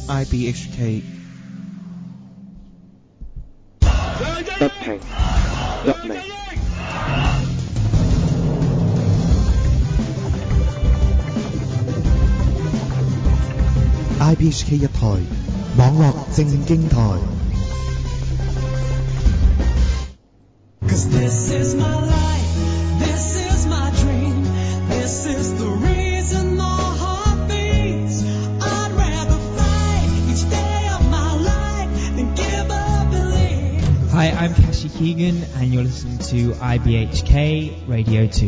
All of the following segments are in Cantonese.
IBHK 不平不明。 IBHK 一台網絡正經台。 Cause this is my life, this is my dream, this is the reason my heart beats. I'd rather fight each day of my life than give up and leave. Hi, I'm Kashi Keegan and you're listening to IBHK Radio 2.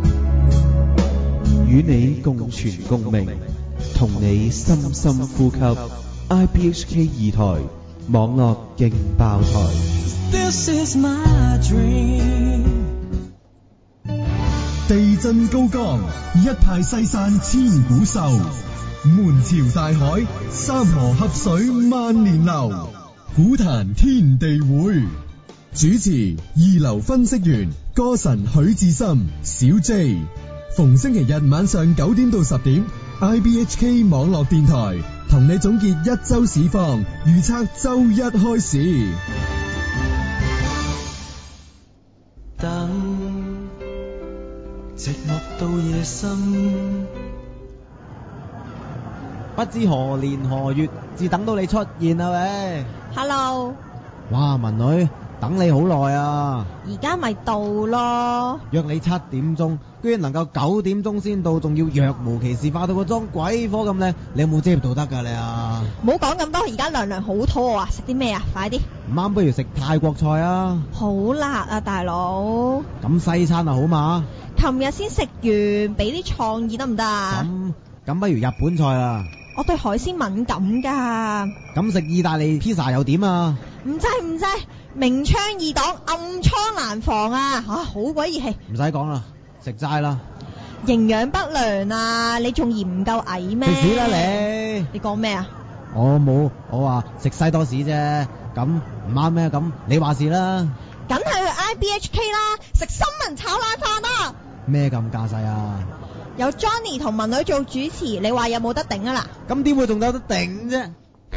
與你共存共鳴，同你深深呼吸。IBHK 二台網絡勁爆台。 This is my dream. 地震高崗，一派西山千古秀。門朝大海，三河合水萬年流。股壇天地會，主持二流分析員歌神許志深小 J。逢星期日晚上9點到10點 ，IBHK 網絡電台同你總結一周市況，預測周一開市。 等寂寞到夜深， 不知何年何月至等到你出現啊喂 Hello， 哇文女等你好耐啊， 而家咪到咯， 約你7點鐘，居然能夠9點鐘先到，仲要若無其事化到個妝鬼火咁靚，你有冇遮到得㗎你啊？ 唔好講咁多，而家娘娘好肚餓啊，食啲咩啊？快啲！ 唔啱不如食泰國菜啊， 好辣啊大佬！ 咁西餐啊好嘛？ 琴日先食完，俾啲創意得唔得啊？ 咁不如日本菜啦。 我對海鮮敏感㗎。 咁食意大利披薩又點啊？ 唔制，明槍易擋，暗瘡難防啊！好鬼熱氣。 唔使講啦，食齋啦。 營養不良啊！你仲嫌唔夠矮咩？ 食屎啦你！ 你講咩啊？ 我冇，我話食西多士啫，咁唔啱咩？咁你話事啦。 梗係去 IBHK 啦，食新聞炒冷飯啊！ 咩咁架勢啊？ 有 Johnny 同文女做主持，你話有冇得頂啊嗱？ 咁點會仲有得頂啫？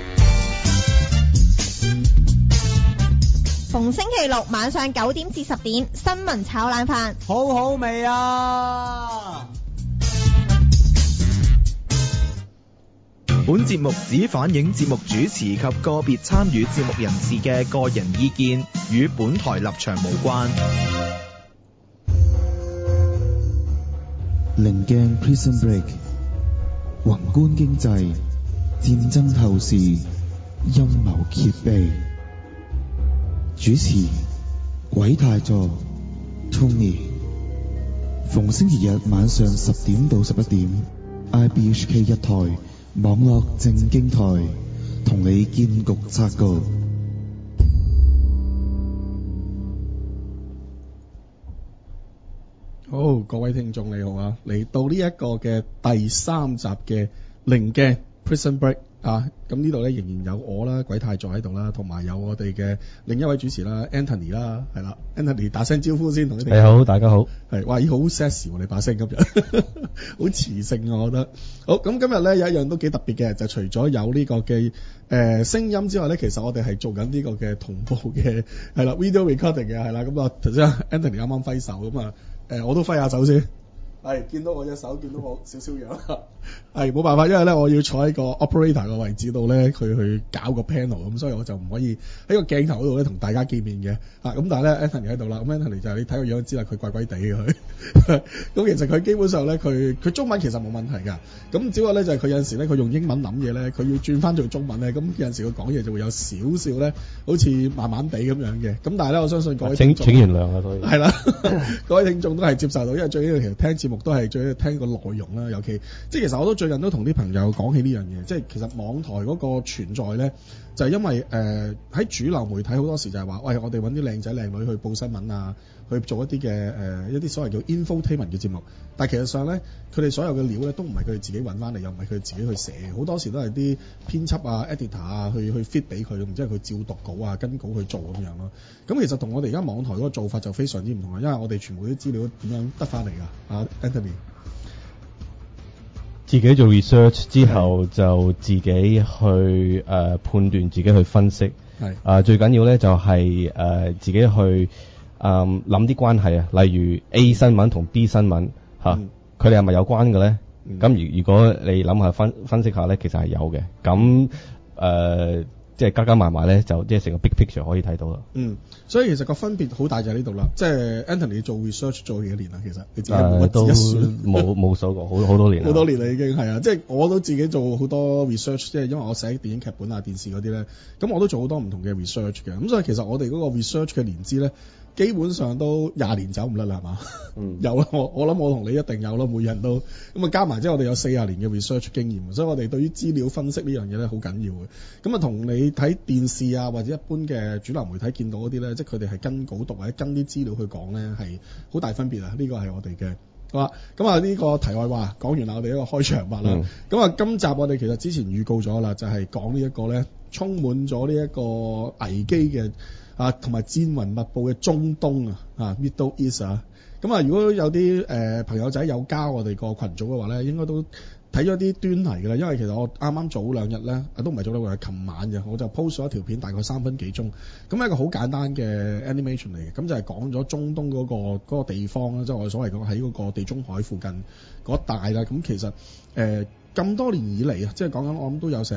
逢星期六晚上9點至10點，新聞炒冷飯， 好好味啊！ 本節目只反映節目主持及個別參與節目人士嘅個人意見，與本台立場無關。 棱鏡 Prison Break， 宏觀經濟，戰爭透視，陰謀揭秘。主持鬼太座 Tony， 逢星期日晚上10點到11點 IBHK 一台網絡正經台，同你見局拆局。 好，各位聽眾你好啊，嚟到呢一個嘅第3集嘅棱鏡 Prison Break 啊，咁呢度咧仍然有我啦，鬼太座喺度啦，同埋有我哋嘅另一位主持啦 Anthony 啦，係啦 Anthony 打聲招呼先同你哋。 你好，大家好。 係，哇，好 sexy 喎你把聲今日，好磁性啊我覺得。好，咁今日咧有一樣都幾特別嘅，就除咗有呢個嘅聲音之外咧，其實我哋係做緊呢個嘅同步嘅係啦 video recording 嘅係啦，咁啊頭先 Anthony 啱啱揮手咁啊。我都揮下手先，係見到我隻手，見到我少少樣，係冇辦法，因為咧我要坐喺個 operator 個位置度咧，佢去搞個 panel 咁，所以我就唔可以喺個鏡頭嗰度咧同大家見面嘅，咁但係咧 Anthony 喺度啦，咁 Anthony 就係你睇個樣知啦，佢怪怪地嘅佢，咁其實佢基本上咧佢中文其實冇問題㗎，咁只不過咧就係佢有陣時咧佢用英文諗嘢咧，佢要轉翻做中文咧，咁有陣時佢講嘢就會有少少咧好似慢慢地咁樣嘅，咁但係咧我相信各位聽眾請原諒啊，所以係啦，各位聽眾都係接受到，因為最緊要其實聽節目都係最緊要聽個內容啦，尤其即係其實我都最近都同啲朋友講起呢樣嘢，即係其實網台嗰個存在咧，就係因為喺主流媒體好多時就係話，喂，我哋揾啲靚仔靚女去報新聞啊，去做一啲嘅一啲所謂叫 infotainment 嘅節目，但係其實上咧，佢哋所有嘅料咧都唔係佢哋自己揾翻嚟，又唔係佢哋自己去寫，好多時都係啲編輯啊、editor 啊去 fit 俾佢，咁即係佢照讀稿啊、跟稿去做咁樣咯。咁其實同我哋而家網台嗰個做法就非常之唔同啊，因為我哋全部啲資料點樣得翻嚟㗎？啊 Anthony。 自己做 research 之後就自己去判斷，自己去分析。 係最緊要咧就係自己去諗啲關係啊，例如 A 新聞同 B 新聞嚇，佢哋係咪有關嘅咧？咁如果你諗下分析下咧，其實係有嘅。咁即係加埋咧，就即係成個 big picture 可以睇到啦。 所以其實個分別好大就喺呢度啦。即係 Anthony 做 research 做幾多年啦？其實你自己冇乜一算， 冇數過，好多年啦。 好多年啦已經係啊！即係我都自己做好多 research，即係因為我寫電影劇本啊、電視嗰啲咧，咁我都做好多唔同嘅 research 嘅。咁所以其實我哋嗰個 research 嘅年資咧，基本上都20年走唔甩啦，係嘛？有啦，我諗我同你一定有啦，每人都咁啊，加埋即係我哋有40年嘅 research 經驗，所以我哋對於資料分析呢樣嘢咧好緊要嘅。咁啊，同你睇電視啊或者一般嘅主流媒體見到嗰啲咧，即係佢哋係跟稿讀或者跟啲資料去講咧，係好大分別啊！呢個係我哋嘅。好啦，咁啊呢個題外話講完啦，我哋一個開場白啦。咁啊，今集我哋其實之前預告咗啦，就係講呢一個咧充滿咗呢一個危機嘅同埋戰雲密布嘅中東啊 Middle East 啊。咁啊，如果有啲朋友仔有加我哋個群組嘅話咧，應該都睇咗啲端倪㗎啦。因為其實我啱啱早2日咧，都唔係早兩日，係琴晚嘅，我就 post 咗一條片，大概3分幾鐘。咁係一個好簡單嘅 animation 嚟嘅，咁就係講咗中東嗰個地方啦，即係我哋所謂講喺嗰個地中海附近嗰一帶啦。咁其實咁多年以嚟啊，即係講緊我諗都有成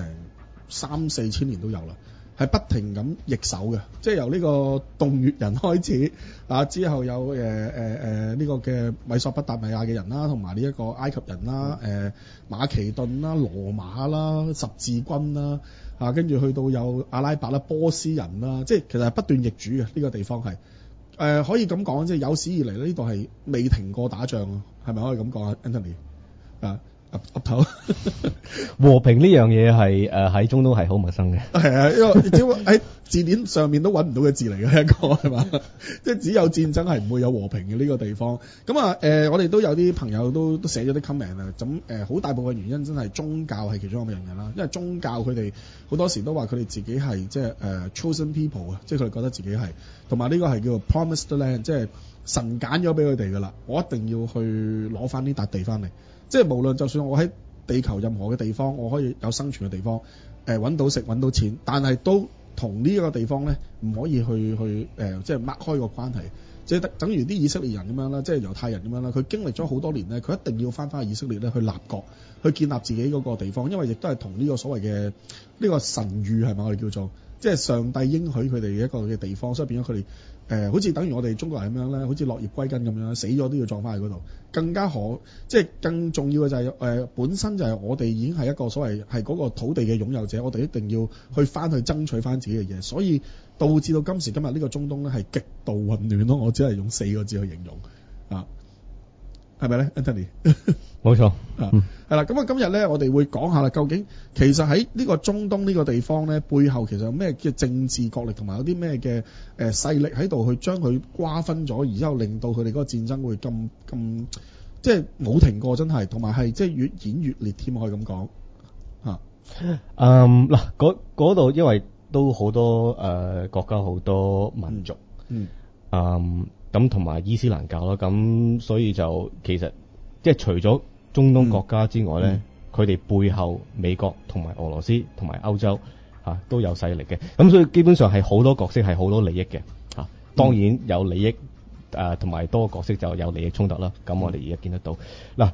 3-4千年都有啦。係不停咁易手嘅，即係由呢個洞穴人開始之後有呢個嘅米索不達米亞嘅人啦，同埋呢一個埃及人啦、馬其頓啦、羅馬啦、十字軍啦跟住去到有阿拉伯啦、波斯人啦，即係其實係不斷易主嘅呢個地方係可以咁講，即係有史以嚟呢度係未停過打仗啊，係咪可以咁講啊 ，Anthony 岌頭和平呢樣嘢係喺中東係好陌生嘅。 係啊，因為只會喺字典上面都揾唔到嘅字嚟嘅一個係嘛，即係只有戰爭係唔會有和平嘅呢個地方。咁我哋都有啲朋友都寫咗啲 comment 啊。咁好大部分原因真係宗教係其中一個原因啦。因為宗教佢哋好多時都話佢哋自己係即係chosen people 啊，即係佢哋覺得自己係，同埋呢個係叫做 promised land，即係神揀咗俾佢哋㗎啦。我一定要去攞翻呢笪地翻嚟。即係無論就算我喺地球任何嘅地方，我可以有生存嘅地方，揾到食揾到錢，但係都同呢一個地方咧唔可以去即係擘開個關係，即係等於啲以色列人咁樣啦，即係猶太人咁樣啦，佢經歷咗好多年咧，佢一定要翻返去以色列咧去立國，去建立自己嗰個地方，因為亦都係同呢個所謂嘅呢個神諭係咪我哋叫做，即係上帝應許佢哋一個嘅地方，所以變咗佢哋。好似等於我哋中國人咁樣咧，好似落葉歸根咁樣，死咗都要葬翻去嗰度。更加即係更重要嘅就係本身就係我哋已經係一個所謂係嗰個土地嘅擁有者，我哋一定要去翻去爭取翻自己嘅嘢，所以導致到今時今日呢個中東咧係極度混亂咯。我只係用4個字去形容啊，係咪咧 ，Anthony？ 冇錯係啦。咁啊，今日咧我哋會講下啦，究竟其實喺呢個中東呢個地方咧，背後其實有咩嘅政治角力，同埋有啲咩嘅勢力喺度去將佢瓜分咗，然之後令到佢哋嗰個戰爭會咁即係冇停過，真係，同埋係即係越演越烈添，可以咁講嚇。 嗱，嗰度因為都好多國家好多民族，咁同埋伊斯蘭教啦，咁所以就其實即係除咗中東國家之外咧，佢哋背後美國同埋俄羅斯同埋歐洲都有勢力嘅，咁所以基本上係好多角色係好多利益嘅當然有利益同埋多個角色就有利益衝突啦。咁我哋而家見得到嗱，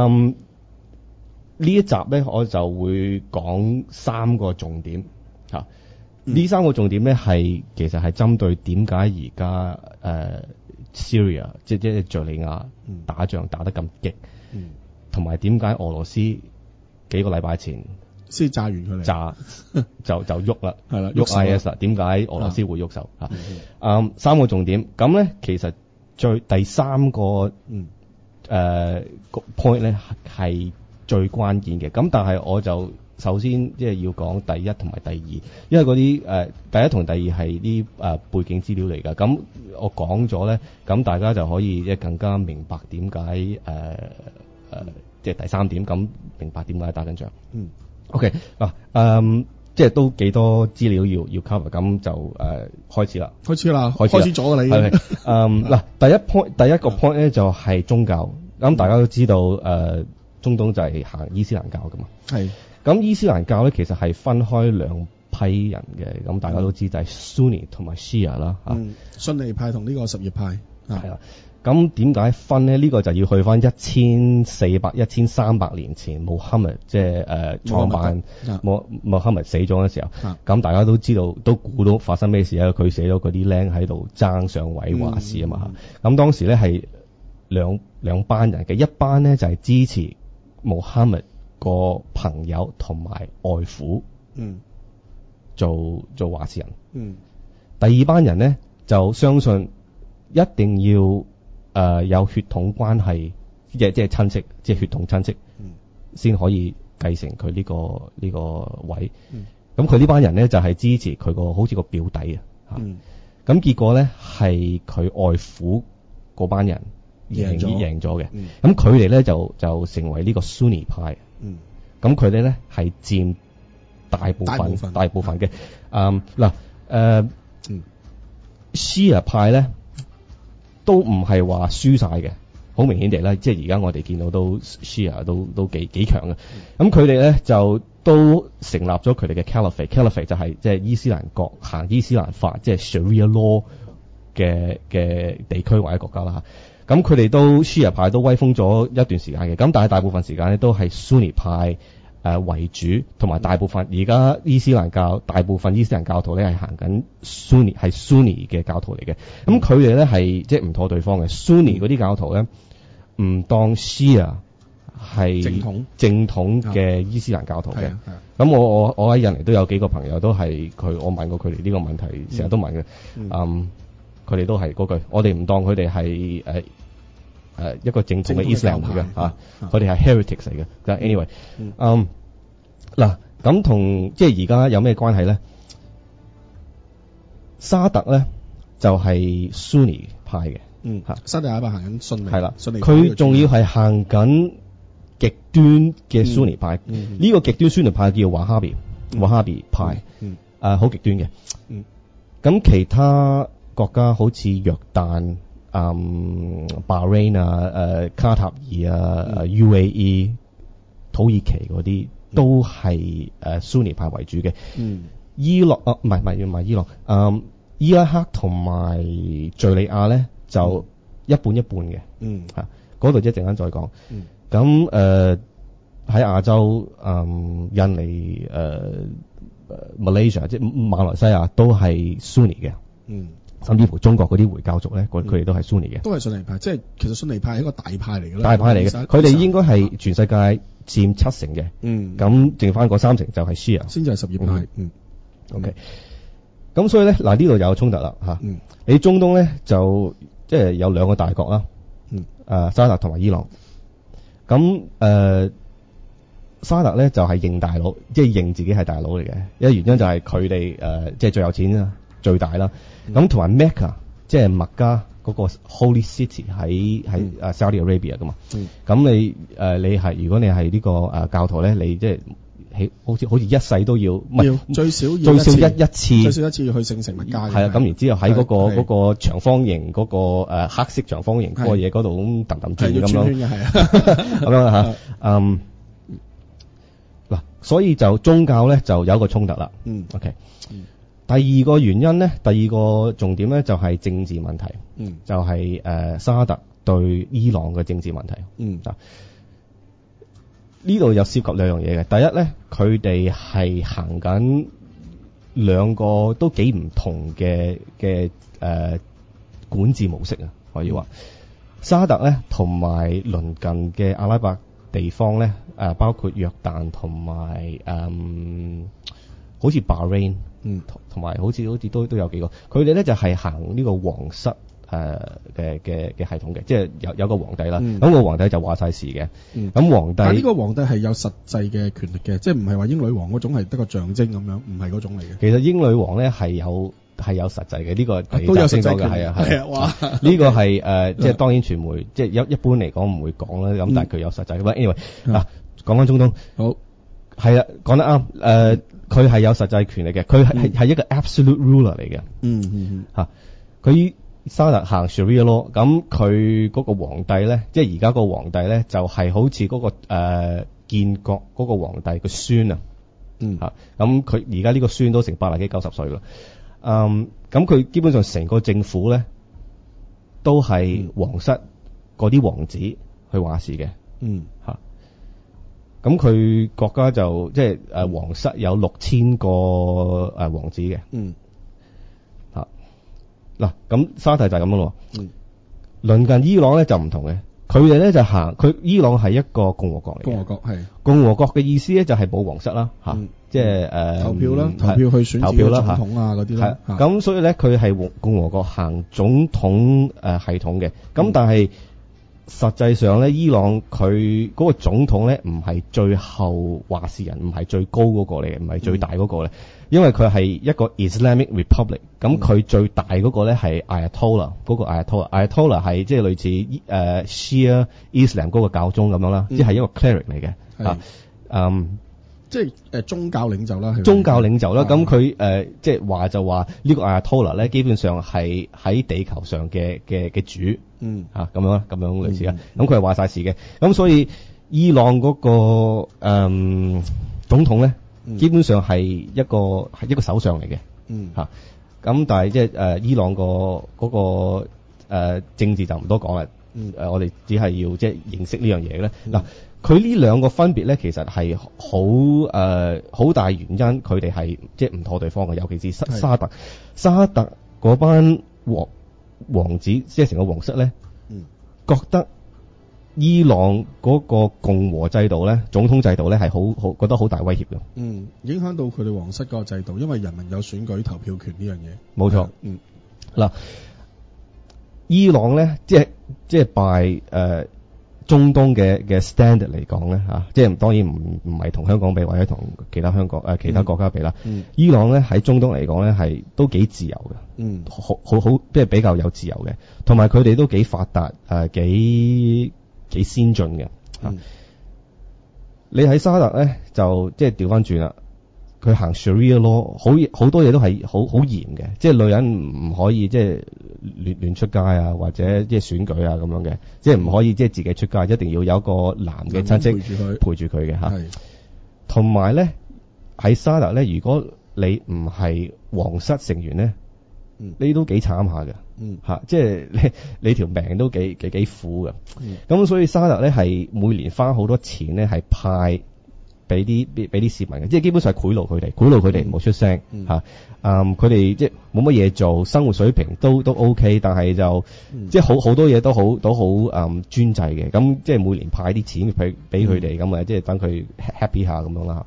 呢一集咧我就會講3個重點呢3個重點咧係其實係針對點解而家Syria 即係敍利亞打仗打得咁激，同埋點解俄羅斯幾個禮拜前先炸完佢嚟， 就喐啦， 係啦， 喐 IS 啦，點解俄羅斯會喐手3個重點，咁咧其實第3個point 咧係最關鍵嘅，咁但係我就首先即係要講第一同埋第二，因為嗰啲第一同第二係啲背景資料嚟㗎。咁我講咗咧，咁大家就可以即係更加明白點解即係第3點，咁明白點解打緊仗。OK 嗱，即係都幾多資料要 cover，咁就開始啦。開始咗㗎啦已經。 嗱，第一個 point 咧就係宗教。咁大家都知道中東就係行伊斯蘭教噶嘛。 係。 咁伊斯蘭教咧其實係分開兩批人嘅，咁大家都知就係 Sunni 同埋 Shia 啦嚇。 遜尼派同呢個什葉派。 係啦。咁點解分咧？呢個就要去翻1400、1300年前，穆罕默即係創辦穆罕默死咗嘅時候，咁大家都知道，都估到發生咩事啊？佢死咗，嗰啲僆喺度爭上位話事啊嘛。咁當時咧係兩班人嘅，一班咧就係支持穆罕默個朋友同埋外父，做話事人。第二班人咧就相信一定要有血統關係，即係親戚，即係血統親戚，先可以繼承佢呢個位。咁佢呢班人咧就係支持佢個好似個表弟啊。咁結果咧係佢外父嗰班人贏咗嘅。咁佢哋咧就成為呢個 Sunni 派。咁佢哋咧係佔大部分嘅。Shia 派咧都唔係話輸晒嘅，好明顯地咧，即係而家我哋見到都 Shia 都幾強嘅。咁佢哋咧就都成立咗佢哋嘅 Caliphate 就係即係伊斯蘭國行伊斯蘭法，即係 Sharia law 嘅地區或者國家啦嚇。咁佢哋都 Shia 派都威風咗一段時間嘅，咁但係大部分時間咧都係 Sunni 派為主，同埋大部分而家伊斯蘭教大部分伊斯蘭教徒咧係行緊 Sunni 嘅教徒嚟嘅。咁佢哋咧係即係唔妥對方嘅。Sunni 嗰啲教徒咧唔當 Shia 係正統嘅伊斯蘭教徒嘅。咁我喺印尼都有幾個朋友都係我問過佢哋呢個問題，成日都問嘅。佢哋都係嗰句，我哋唔當佢哋係一個正統嘅 Islam 嚟嘅嚇，佢哋係 heretics 嚟嘅。但 anyway，嗱咁同即係而家有咩關係咧？沙特咧就係 Sunni 派嘅， 沙特阿拉伯行緊遜尼， 係啦，佢仲要係行緊極端嘅 Sunni 派。呢個極端 Sunni 派叫華哈比派，好極端嘅。咁其他國家好似約旦、Bahrain 卡塔爾UAE、土耳其嗰啲都係Sunni 派為主嘅。伊朗唔係伊朗，伊拉克同埋敍利亞咧就一半一半嘅。嗰度一陣間再講。咁喺亞洲，印尼、Malaysia 即係馬來西亞都係 Sunni 嘅。甚至乎中國嗰啲回教族咧，佢哋都係 Sunni 嘅， 都係遜尼派。即係其實遜尼派係一個大派嚟嘅啦， 大派嚟嘅。佢哋應該係全世界佔7成嘅。咁剩翻嗰3成就係 Shia， 先至係什葉派。 OK。咁所以咧，嗱呢度有衝突啦嚇。你中東咧就即係有兩個大國啦，沙特同埋伊朗。咁沙特咧就係認大佬，即係認自己係大佬嚟嘅。因為原因就係佢哋即係最有錢啦。最大啦，咁同埋 Mecca 即係麥加嗰個 Holy City 喺Saudi Arabia 噶嘛。咁你係如果你係呢個教徒咧，你即係好似一世都要，唔係最少一次要去聖城麥加。 係啊，咁然之後喺嗰個長方形嗰個黑色長方形嗰個嘢嗰度咁揼轉咁樣， 係啊， 咁樣嚇。嗱，所以就宗教咧就有一個衝突啦。OK。第二個原因咧，第二個重點咧就係政治問題，就係沙特對伊朗嘅政治問題。呢度有涉及兩樣嘢嘅。第一咧，佢哋係行緊兩個都幾唔同嘅管治模式啊，可以話。沙特咧同埋鄰近嘅阿拉伯地方咧，包括約旦同埋好似 Bahrain。同埋好似都有幾個，佢哋咧就係行呢個皇室嘅系統嘅，即係有個皇帝啦，咁個皇帝就話晒事嘅。咁皇帝， 但呢個皇帝係有實際嘅權力嘅，即係唔係話英女王嗰種係得個象徵咁樣，唔係嗰種嚟嘅。 其實英女王咧係有實際嘅，呢個都有實際嘅， 係啊，哇！呢個係即係當然傳媒即係一般嚟講唔會講啦，咁但係佢有實際。anyway 嗱，講翻中東，好係啊，講得啱。佢係有實際權力嘅，佢係一個 absolute ruler 嚟嘅。佢沙特行 Sharia law， 咁佢嗰個皇帝咧，即係而家個皇帝咧，就係好似嗰個建國嗰個皇帝個孫啊。咁佢而家呢個孫都成80幾90歲啦。咁佢基本上成個政府咧都係皇室嗰啲王子去話事嘅。咁佢國家就即係皇室有6000個王子嘅。嗱，咁沙特就係咁樣咯。鄰近伊朗咧就唔同嘅，佢哋咧就佢伊朗係一個共和國嚟嘅。共和國係共和國嘅意思咧就係冇皇室啦，即係投票啦，投票去選投票啦，總統啊嗰啲啦。咁所以咧佢係共和國行總統系統嘅。咁但係實際上咧，伊朗佢嗰個總統咧唔係最後話事人，唔係最高嗰個嚟嘅，唔係最大嗰個咧。因為佢係一個 Islamic Republic， 咁佢最大嗰個咧係 Ayatollah， 嗰個 Ayatollah 係即係類似Shia Islam 嗰個教宗咁樣啦，即係一個 cleric 嚟嘅。即係宗教領袖啦。宗教領袖啦，咁佢即係話就話呢個 Ayatollah 咧，基本上係喺地球上嘅主。咁樣類似啦。咁佢係話晒事嘅。咁所以伊朗嗰個總統咧。基本上係一個首相嚟嘅。咁但係即係伊朗嗰個政治就唔多講啦。我哋只係要即係認識呢樣嘢咧。嗱，佢呢兩個分別咧，其實係好大原因，佢哋係即係唔妥對方嘅，尤其是沙特嗰班王子，即係成個皇室咧，覺得伊朗嗰個共和制度咧，總統制度咧係好覺得好大威脅嘅。影響到佢哋皇室嗰個制度，因為人民有選舉投票權呢樣嘢。冇錯。嗱，伊朗咧，即係拜中東嘅 standard 嚟講咧嚇，即係當然唔係同香港比，或者同其他其他國家比啦。伊朗咧喺中東嚟講咧係都幾自由嘅。好即係比較有自由嘅，同埋佢哋都幾發達幾先進嘅。你喺沙特咧就即係調翻轉啦，佢行 Sharia law， 好多嘢都係好嚴嘅，即係女人唔可以即係亂出街啊，或者即係選舉啊咁樣嘅，即係唔可以即係自己出街，一定要有一個男嘅親戚陪住佢嘅嚇。同埋咧喺沙特咧，如果你唔係皇室成員咧，你都幾慘下嘅。即係你條命都幾苦嘅。咁所以沙特咧係每年花好多錢咧，係派俾啲市民嘅，即係基本上係賄賂佢哋唔好出聲嚇。佢哋即係冇乜嘢做，生活水平都 OK， 但係就即係好多嘢都好專制嘅。咁即係每年派啲錢俾佢哋咁啊，即係等佢 happy 下咁樣啦。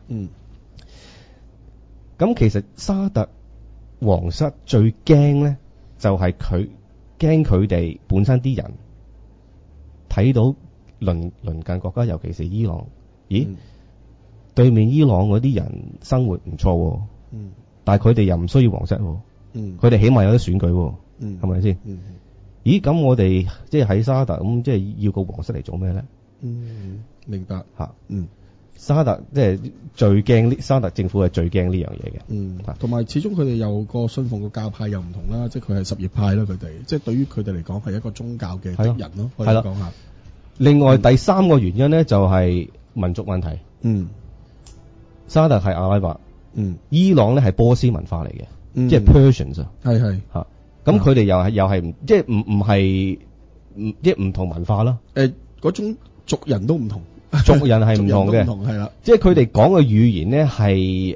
咁其實沙特皇室最驚咧，就係佢驚佢哋本身啲人睇到鄰近國家，尤其是伊朗，對面伊朗嗰啲人生活唔錯，但係佢哋又唔需要皇室，佢哋起碼有得選舉，係咪先？咁我哋即係喺沙特咁，即係要個皇室嚟做咩咧？明白吓。沙特即係最驚，沙特政府係最驚呢樣嘢嘅。同埋始終佢哋有個信奉嘅教派又唔同啦，即係佢係什葉派啦，佢哋即係對於佢哋嚟講係一個宗教嘅敵人咯。可以講下。另外第三個原因咧就係民族問題。沙特係阿拉伯，伊朗咧係波斯文化嚟嘅，即係 Persians 啊。係吓，咁佢哋又係即係唔係即係唔同文化啦。嗰種族人都唔同。族人係唔同嘅，係啦，即係佢哋講嘅語言咧係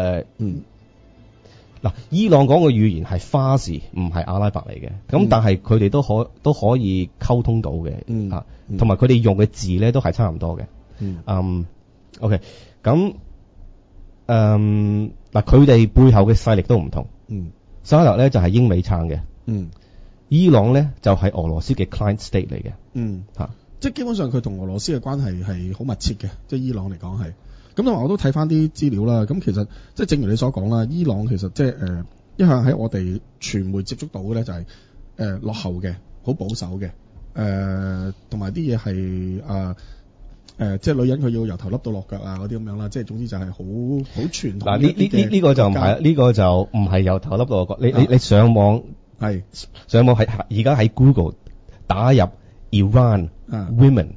嗱，伊朗講嘅語言係花士，唔係阿拉伯嚟嘅，咁但係佢哋都可以溝通到嘅，同埋佢哋用嘅字咧都係差唔多嘅。OK， 咁嗱，佢哋背後嘅勢力都唔同。沙特咧就係英美撐嘅，伊朗咧就係俄羅斯嘅 client state 嚟嘅，即係基本上佢同俄羅斯嘅關係係好密切嘅，即係伊朗嚟講係。咁同埋我都睇翻啲資料啦，咁其實即係正如你所講啦，伊朗其實即係一向喺我哋傳媒接觸到嘅咧就係落後嘅，好保守嘅，同埋啲嘢係即係女人佢要由頭笠到落腳啊嗰啲咁樣啦，即係總之就係好傳統。嗱呢個就唔係，呢個就唔係由頭笠到落腳。你上網係上網而家喺 Google 打入 Iran women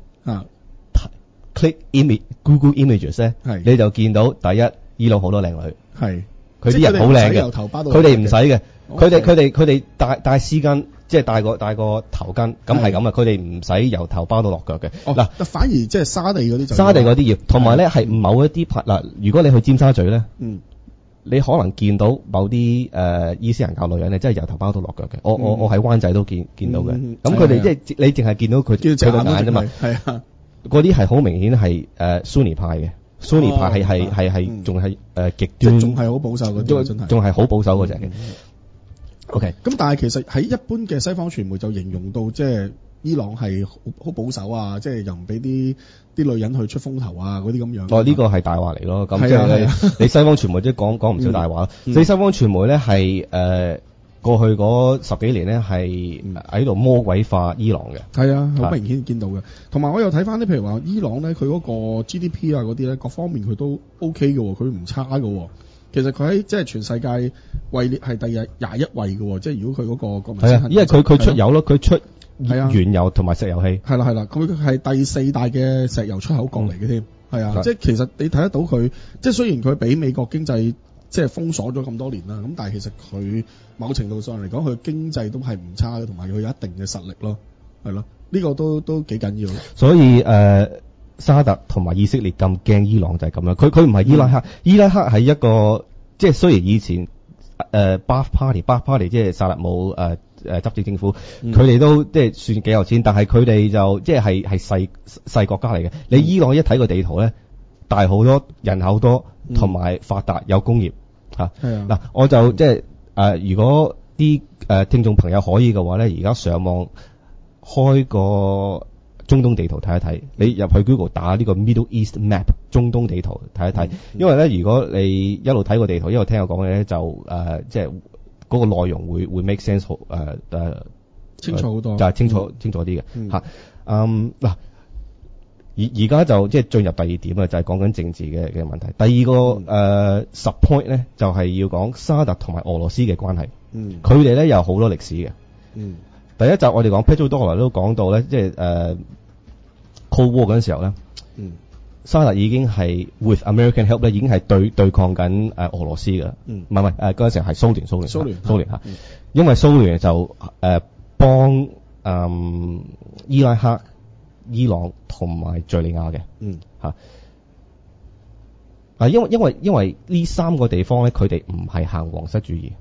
click image Google Images 咧，你就見到第一伊朗好多靚女， 係佢啲人好靚嘅，佢哋唔使嘅，佢哋戴絲巾，即係戴個頭巾，咁係咁啊，佢哋唔使由頭包到落腳嘅。嗱， 反而即係沙地嗰啲就沙地嗰啲要，同埋咧係某一啲嗱，如果你去尖沙咀咧，你可能見到某啲伊斯蘭教女人咧，真係由頭包到落腳嘅。我喺灣仔都見到嘅。咁佢哋即係你淨係見到佢對眼啫嘛。 係啊， 嗰啲係好明顯係Sunni 派嘅。Sunni 派係仲係極端， 仲係好保守嗰啲，真係仲係好保守嗰隻嘅。OK， 咁但係其實喺一般嘅西方傳媒就形容到即係伊朗係好保守啊，即係又唔俾啲女人去出風頭啊嗰啲咁樣。呢個係大話嚟咯。咁即係你西方傳媒即係講唔少大話。你西方傳媒咧係過去嗰10幾年咧係喺度魔鬼化伊朗嘅。 係啊，好明顯見到嘅。同埋我又睇翻啲譬如話伊朗咧，佢嗰個 GDP 啊嗰啲咧，各方面佢都 OK 嘅，佢唔差嘅。其實佢喺即係全世界位列係第21位嘅，即係如果佢嗰個國民生產， 因為佢出油咯，佢出原油同埋石油氣。 係啦，佢係第4大嘅石油出口國嚟嘅添。係啊，即係其實你睇得到佢，即係雖然佢俾美國經濟即係封鎖咗咁多年啦，咁但係其實佢某程度上嚟講，佢經濟都係唔差嘅，同埋佢有一定嘅實力咯，係咯，呢個都幾緊要。 所以沙特同埋以色列咁驚伊朗就係咁樣，佢唔係伊拉克，伊拉克係一個即係雖然以前Ba'ath Party 即係薩達姆執政政府，佢哋都即係算幾有錢，但係佢哋就即係細國家嚟嘅。你伊朗一睇個地圖咧，大好多，人口多，同埋發達有工業嚇。嗱，我就即係如果啲聽眾朋友可以嘅話咧，而家上網開個中東地圖睇一睇，你入去 Google 打呢個 Middle East Map 中東地圖睇一睇，因為咧如果你一路睇個地圖，一路聽我講嘅咧，就即係嗰個內容會 make sense 好清楚好多， 就係清楚啲嘅嚇。嗱，而家就即係進入第二點啦，就係講緊政治嘅問題。第二個10 point 咧，就係要講沙特同埋俄羅斯嘅關係。佢哋咧有好多歷史嘅。第一集我哋講 Petrodollar 都講到咧，即係Cold War 嗰陣時候咧，沙特已經係 with American help 咧，已經係對抗緊俄羅斯㗎啦。唔係嗰陣時係蘇聯嚇，因為蘇聯就幫伊拉克、伊朗同埋敍利亞嘅嚇。因為呢3個地方咧，佢哋唔係行皇室主義。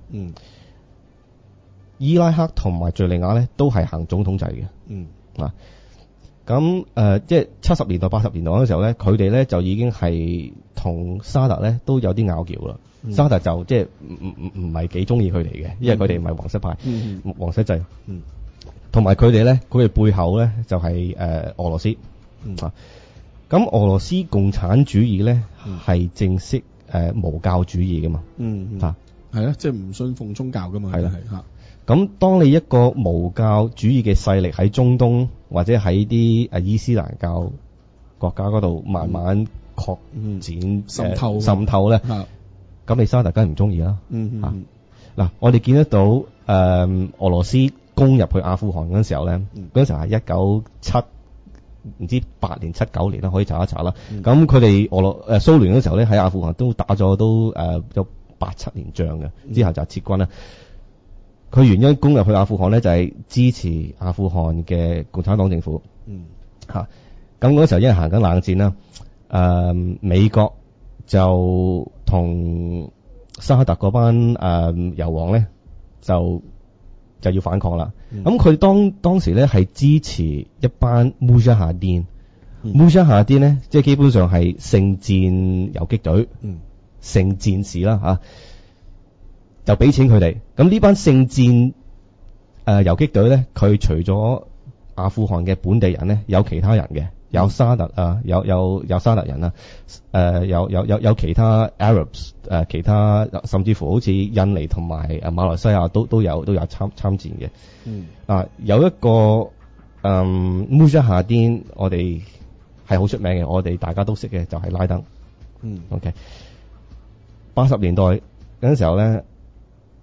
伊拉克同埋敍利亞咧都係行總統制嘅。咁即係70年代、80年代嗰陣時候咧，佢哋咧就已經係同沙特咧都有啲拗撬啦。沙特就即係唔係幾中意佢哋嘅，因為佢哋唔係皇室派、皇室制。同埋佢哋咧，佢哋背後咧就係俄羅斯。咁俄羅斯共產主義咧係正式無教主義㗎嘛。 係啊，即係唔信奉宗教㗎嘛。係啦，係嚇。咁當你一個無教主義嘅勢力喺中東或者喺啲伊斯蘭教國家嗰度慢慢擴展、滲透咧，咁你沙特梗係唔中意啦。嗱，我哋見得到俄羅斯攻入去阿富汗嗰陣時候咧，嗰陣時候係1978年、79年啦，可以查一查啦。咁佢哋蘇聯嗰時候咧喺阿富汗都打咗有8-7年仗嘅，之後就撤軍啦。佢原因攻入去阿富汗咧，就係支持阿富汗嘅共產黨政府。咁嗰時候因為行緊冷戰啦，美國就同沙特嗰班油王咧就要反抗啦。咁佢當時咧係支持一班穆加哈甸。穆加哈甸咧即係基本上係聖戰游擊隊，聖戰士啦嚇。就俾錢佢哋，咁呢班聖戰游擊隊咧，佢除咗阿富汗嘅本地人咧，有其他人嘅，有沙特有沙特人啊，有其他 Arabs 其他甚至乎好似印尼同埋馬來西亞都有參戰嘅。有一個穆加哈甸，我哋係好出名嘅，我哋大家都識嘅就係拉登。OK， 80年代嗰陣時候咧。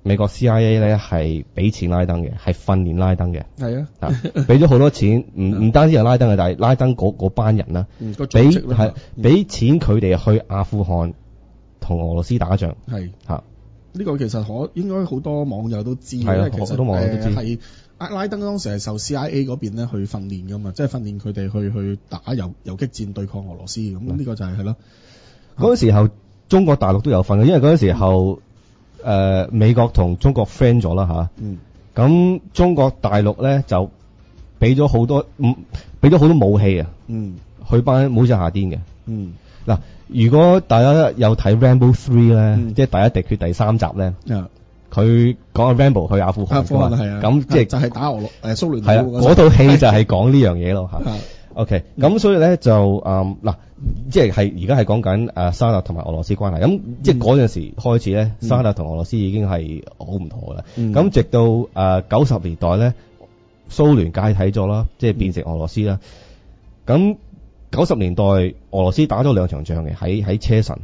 美國 CIA 咧係俾錢拉登嘅，係訓練拉登嘅。 係啊， 俾咗好多錢，唔單止係拉登嘅，但係拉登嗰班人啦， 個組織啦俾錢佢哋去阿富汗同俄羅斯打仗。 係嚇， 呢個其實應該好多網友都知，因係啊為其實好多網友都知係拉登當時係受 CIA 嗰邊咧去訓練噶嘛，即係訓練佢哋去打游擊戰對抗俄羅斯咁。呢個就係咯。 嗰陣時候中國大陸都有份嘅，因為嗰陣時候美國同中國 friend 咗啦嚇。咁中國大陸咧就俾咗好多武器啊。去班武者下癲嘅。嗱，如果大家有睇 Rambo 3咧，即係第一滴血第3集咧，佢講 Rambo 去阿富汗㗎嘛，咁即係就係打蘇聯。 係啊，嗰套戲就係講呢樣嘢咯嚇。OK，咁所以咧就嗱，即係而家係講緊沙特同埋俄羅斯關係。咁即係嗰陣時開始咧，沙特同俄羅斯已經係好唔妥啦。咁直到90年代咧，蘇聯解體咗啦，即係變成俄羅斯啦。咁90年代俄羅斯打咗2場仗嘅，喺車臣。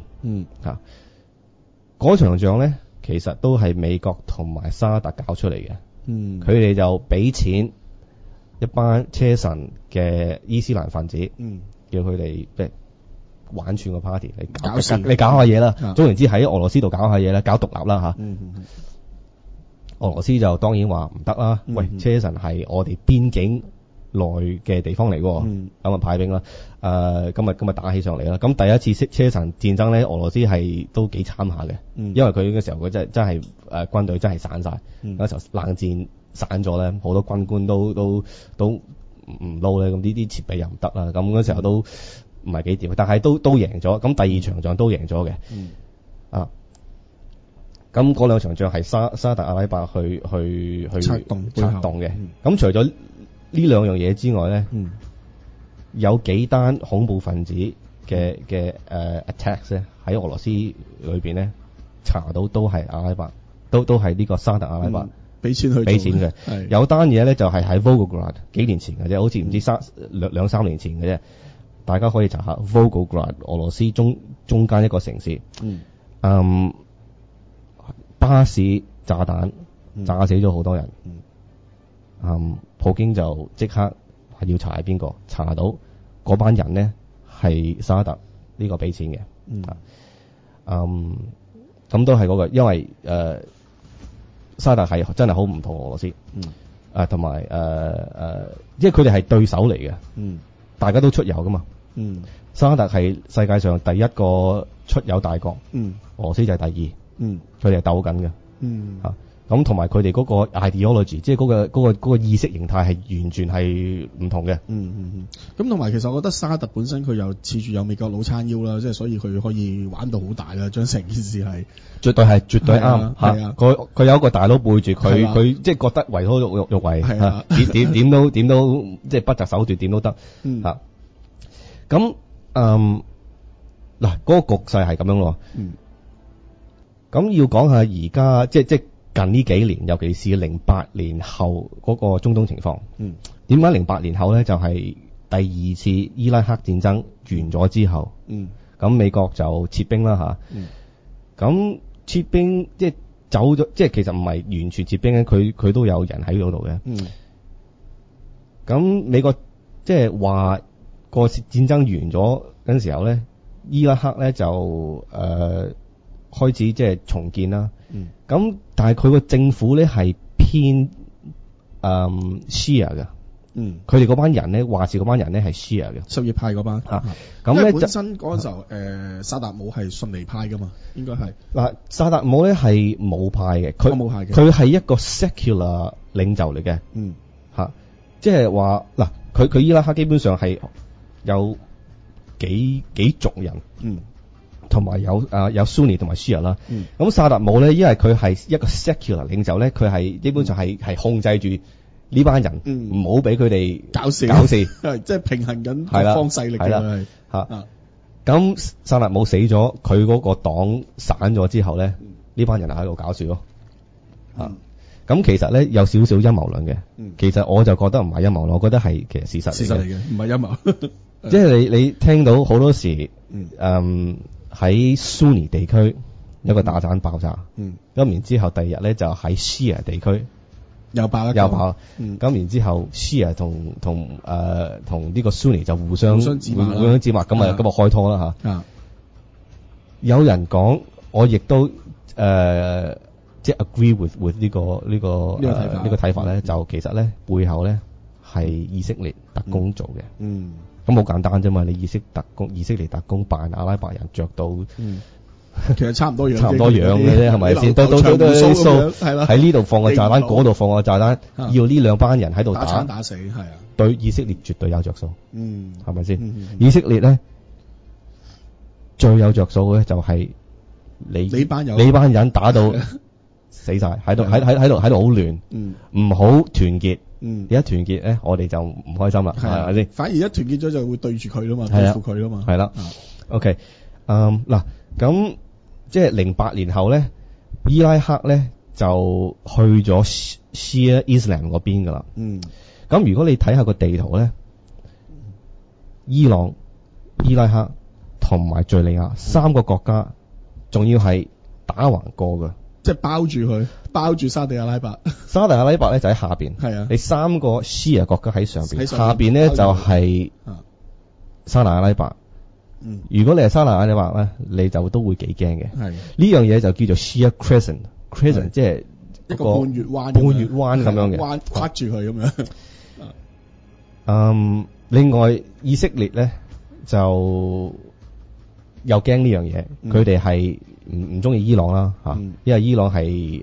嗰場仗咧，其實都係美國同埋沙特搞出嚟嘅。佢哋就俾錢一班車臣嘅伊斯蘭分子，叫佢哋即係玩串個 party 嚟搞下嘢啦。總言之喺俄羅斯度搞下嘢啦，搞獨立啦嚇。俄羅斯就當然話唔得啦。喂，車臣係我哋邊境內嘅地方嚟喎，咁啊派兵啦。今日打起上嚟啦。咁第一次車臣戰爭咧，俄羅斯係都幾慘下嘅，因為佢嗰時候佢真係軍隊真係散晒。嗰時候冷戰散咗咧，好多軍官都唔撈咧，咁呢啲設備又唔得啦，咁嗰時候都唔係幾掂，但係都贏咗。咁第2場仗都贏咗嘅。咁嗰2場仗係沙特阿拉伯去策動嘅。咁除咗呢2樣嘢之外咧，有幾單恐怖分子嘅attacks 咧，喺俄羅斯裏邊咧查到都係阿拉伯，都係呢個沙特阿拉伯俾錢嘅。有單嘢咧就係喺 Volgograd 幾年前嘅啫，好似唔知2-3年前嘅啫。大家可以查下 Volgograd 俄羅斯中間一個城市。巴士炸彈炸死咗好多人。普京就即刻係要查係邊個，查到嗰班人咧係沙特呢個俾錢嘅。咁都係嗰個，因為沙特係真係好唔同俄羅斯。同埋因為佢哋係對手嚟嘅。大家都出油噶嘛。沙特係世界上第一個出油大國。俄羅斯就係第2。佢哋係鬥緊嘅。咁同埋佢哋嗰個 ideology， 即係嗰個意識形態係完全係唔同嘅。 咁同埋其實我覺得沙特本身佢又恃住有美國佬撐腰啦，即係所以佢可以玩到好大啦，將成件事係絕對啱嚇。佢有一個大佬背住佢，佢即係覺得為所欲為嚇，點都即係不擇手段點都得嚇。咁嗱嗰個局勢係咁樣咯。咁要講下而家即係近呢幾年，尤其是08年後嗰個中東情況。點解08年後咧？就係第2次伊拉克戰爭完咗之後。咁美國就撤兵啦嚇。咁撤兵即係走咗，即係其實唔係完全撤兵嘅，佢都有人喺嗰度嘅。咁美國即係話個戰爭完咗嗰陣時候咧，伊拉克咧就開始即係重建啦。咁但係佢個政府咧係偏Shia 嘅。佢哋嗰班人咧話事嗰班人咧係 Shia 嘅， 什葉派嗰班嚇。咁咧本身嗰陣時候薩達姆係遜尼派噶嘛，應該係嗱薩達姆咧係冇派嘅，佢係一個 secular 領袖嚟嘅。即係話嗱，佢伊拉克基本上係有幾族人。同埋有 Sunni 同埋 Shia 啦。咁薩達姆咧，因為佢係一個 secular 領袖咧，佢係基本上係控制住呢班人，唔好俾佢哋搞事， 即係平衡緊各方勢力嘅嚇。咁薩達姆死咗，佢嗰個黨散咗之後咧，呢班人就喺度搞事咯。咁其實咧有少少陰謀論嘅。其實我就覺得唔係陰謀論，我覺得係其實事實嚟嘅， 唔係陰謀。 即係你聽到好多時喺 Sunni 地區一個炸彈爆炸。 嗯。 咁然之後第二日咧就喺 Shia 地區又爆一個。 又爆。 嗯。 咁然之後 Shia 同呢個 Sunni 就互相指罵， 咁啊開拖啦嚇。 啊。 有人講，我亦都即係 agree with 呢個睇法咧，就其實咧背後咧係以色列特工做嘅。 嗯。 咁好簡單啫嘛，你以色列特工扮阿拉伯人着到， 其實差唔多樣嘅啫，係咪先？都須係啦。喺呢度放個炸彈，嗰度放個炸彈，要呢兩班人喺度打死，係啊。 對以色列絕對有着數。 嗯。 係咪先？以色列咧最有着數嘅咧就係你班人打到死晒，喺度好亂，唔好團結。一團結咧，我哋就唔開心啦，係咪先？ 反而一團結咗就會對住佢啦嘛，對付佢啦嘛。 係啦。OK，嗱，咁即係08年後咧，伊拉克咧就去咗 Shia Islam 嗰邊噶啦。咁如果你睇下個地圖咧，伊朗、伊拉克同埋敘利亞三個國家，仲要係打橫過嘅。 即係包住沙地阿拉伯。 沙地阿拉伯咧就喺下邊， 係啊。 你三個 Shia 國家喺上邊，下邊咧就係沙地阿拉伯。如果你係沙地阿拉伯咧，你就都會幾驚嘅。係呢樣嘢就叫做 Shia Crescent 即係一個半月灣咁樣嘅， 框住佢咁樣。 另外以色列咧就又驚呢樣嘢，佢哋係唔中意伊朗啦嚇，因為伊朗係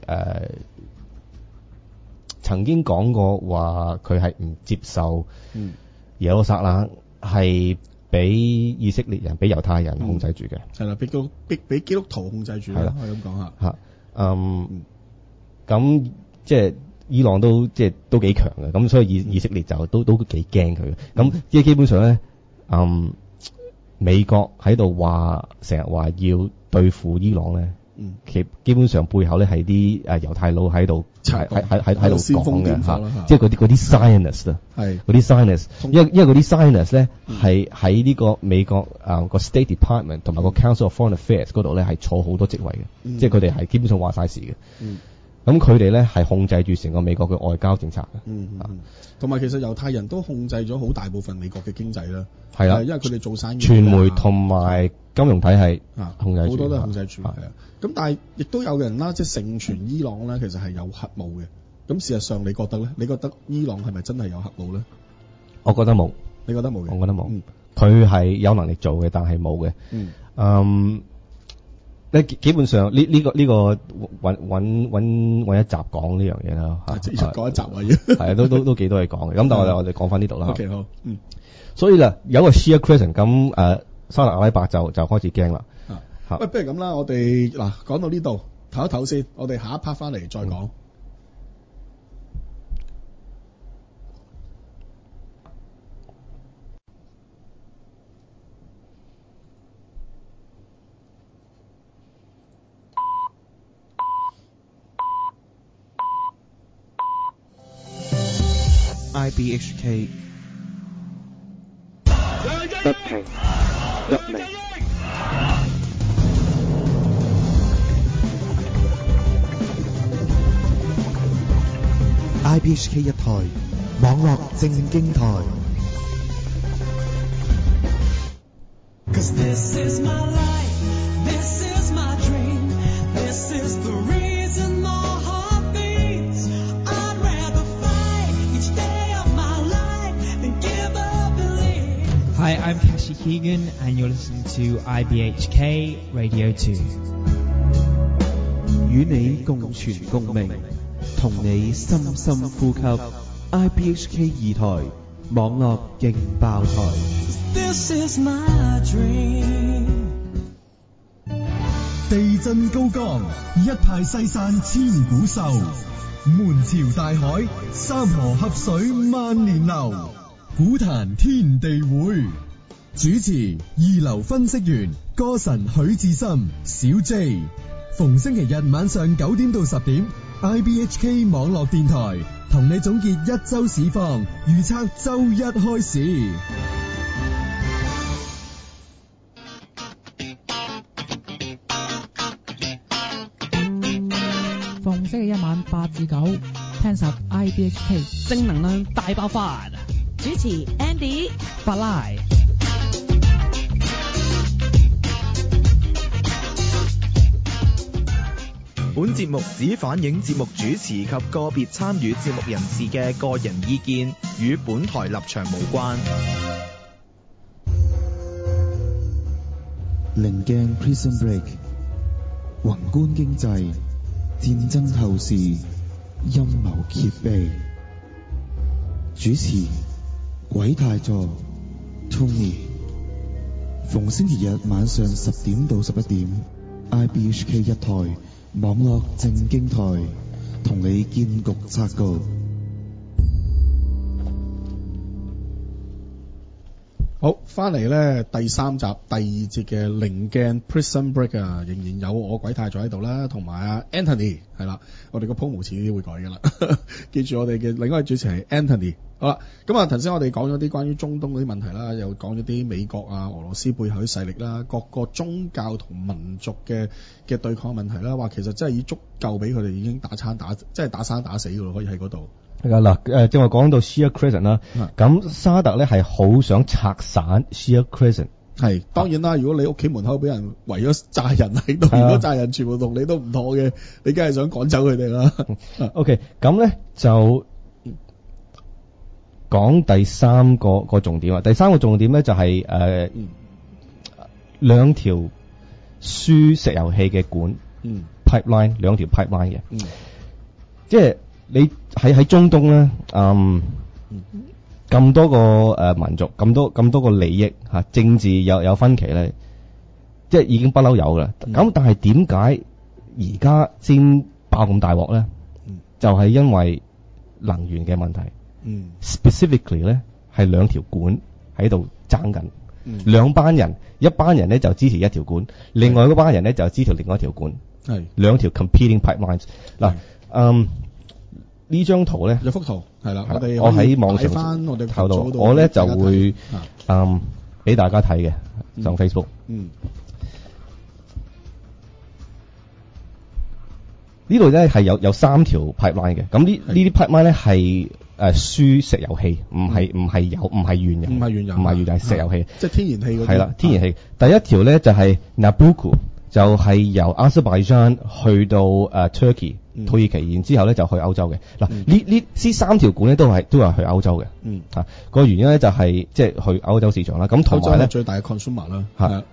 曾經講過話佢係唔接受耶路撒冷係俾以色列人、俾猶太人控制住嘅。 係啦，俾基督徒控制住啦，可以咁講下嚇。咁即係伊朗都幾強嘅，咁所以以色列就都幾驚佢嘅。咁即係基本上咧，美國喺度成日話要對付伊朗咧，其基本上背後咧係啲猶太佬喺度喺度講嘅嚇，即係嗰啲 Zionist 啊，係嗰啲 Zionist，因為嗰啲 Zionist 咧係喺呢個美國個 State Department 同埋個 Council of Foreign Affairs 嗰度咧係坐好多職位嘅，即係佢哋係基本上話晒事嘅。咁佢哋咧係控制住成個美國嘅外交政策嘅。 同埋其實猶太人都控制咗好大部分美國嘅經濟啦。 係啦， 因為佢哋做生意、 傳媒同埋金融體系控制住， 好多都係控制住。係啊，咁但係亦都有人啦，即係盛傳伊朗咧，其實係有核武嘅。咁事實上你覺得咧？你覺得伊朗係咪真係有核武咧？ 我覺得冇。 你覺得冇嘅？ 我覺得冇。佢係有能力做嘅，但係冇嘅。咧基本上呢個揾一集講呢樣嘢啦嚇， 講一集啊要係啊，都幾多嘢講嘅。咁但係我哋講翻呢度啦。 OK 好， 所以啦，有個 Shia Crescent 咁沙特阿拉伯就開始驚啦。 喂，不如咁啦，我哋嗱講到呢度唞一唞先，我哋下一 part 翻嚟再講。 IBHK 不平一鳴。 IBHK 一台網絡正經台。 'Cause this is my life, this is my dream, this is the reason my heart beats. I'd rather fight each day of my life than give up and leave. Hi, I'm Kashi Keegan, and you're listening to IBHK Radio 2. 與你共存共鳴，同你深深呼吸。IBHK 二台網絡勁爆台。 This is my dream. 地震高崗，一派西山千古愁。門朝大海，三河合水萬年流。股壇天地會，主持二流分析員歌神許志深小 J。逢星期日晚上9點到10點 ，IBHK 網絡電台同你總結一周市況，預測周一開市。 至9，聽實 IBHK 正能量大爆發。 主持 Andy、 法拉。 本節目只反映節目主持及個別參與節目人士嘅個人意見，與本台立場無關。 棱鏡 Prison Break， 宏觀經濟，戰爭透視，陰謀揭秘。主持鬼太座 Tony， 逢星期日晚上10點到11點 ，IBHK 一台網絡正經台，同你見局拆局。 好，翻嚟咧第3集第2節嘅棱鏡 Prison Break 啊，仍然有我鬼太座喺度啦，同埋阿 Anthony 係啦，我哋個 promo 詞呢啲會改噶啦，記住我哋嘅另一位主持係 Anthony。好啦，咁啊頭先我哋講咗啲關於中東嗰啲問題啦，又講咗啲美國啊、俄羅斯背後啲勢力啦，各個宗教同民族嘅對抗問題啦，話其實真係已足夠俾佢哋已經即係打生打死噶咯，可以喺嗰度。 嗱，正話講到 Shia Crescent 啦，咁沙特咧係好想拆散 Shia Crescent。 係，當然啦，如果你屋企門口俾人圍咗炸人喺度，如果炸人全部同你都唔妥嘅，你梗係想趕走佢哋啦。 OK， 咁咧就講第三個重點啊。第三個重點咧就係兩條輸石油氣嘅管，pipeline 兩條 pipeline 嘅，即係你喺中東咧，咁多個民族，咁多個利益嚇，政治有分歧咧，即係已經不嬲有㗎啦。咁但係點解而家先爆咁大鑊咧？就係因為能源嘅問題。Specifically 咧係兩條管喺度爭緊，兩班人，一班人咧就支持一條管，另外嗰班人咧就支持另外一條管，係兩條 competing pipelines。嗱，呢張圖咧有幅圖係啦， 我喺網上翻我哋睇到，我咧就會俾大家睇嘅上 Facebook。呢度咧係有3條 pipeline 嘅，咁呢啲 pipeline 咧係輸石油氣，唔係原油，唔係原油係石油氣， 即係天然氣嗰啲。係啦， 天然氣。第一條咧就係 Nabucco， 就係由 Azerbaijan 去到Turkey 土耳其，然之後咧就去歐洲嘅。嗱，呢3條管咧都係去歐洲嘅。個原因咧就係即係去歐洲市場啦。咁同埋咧最大嘅 consumer 啦。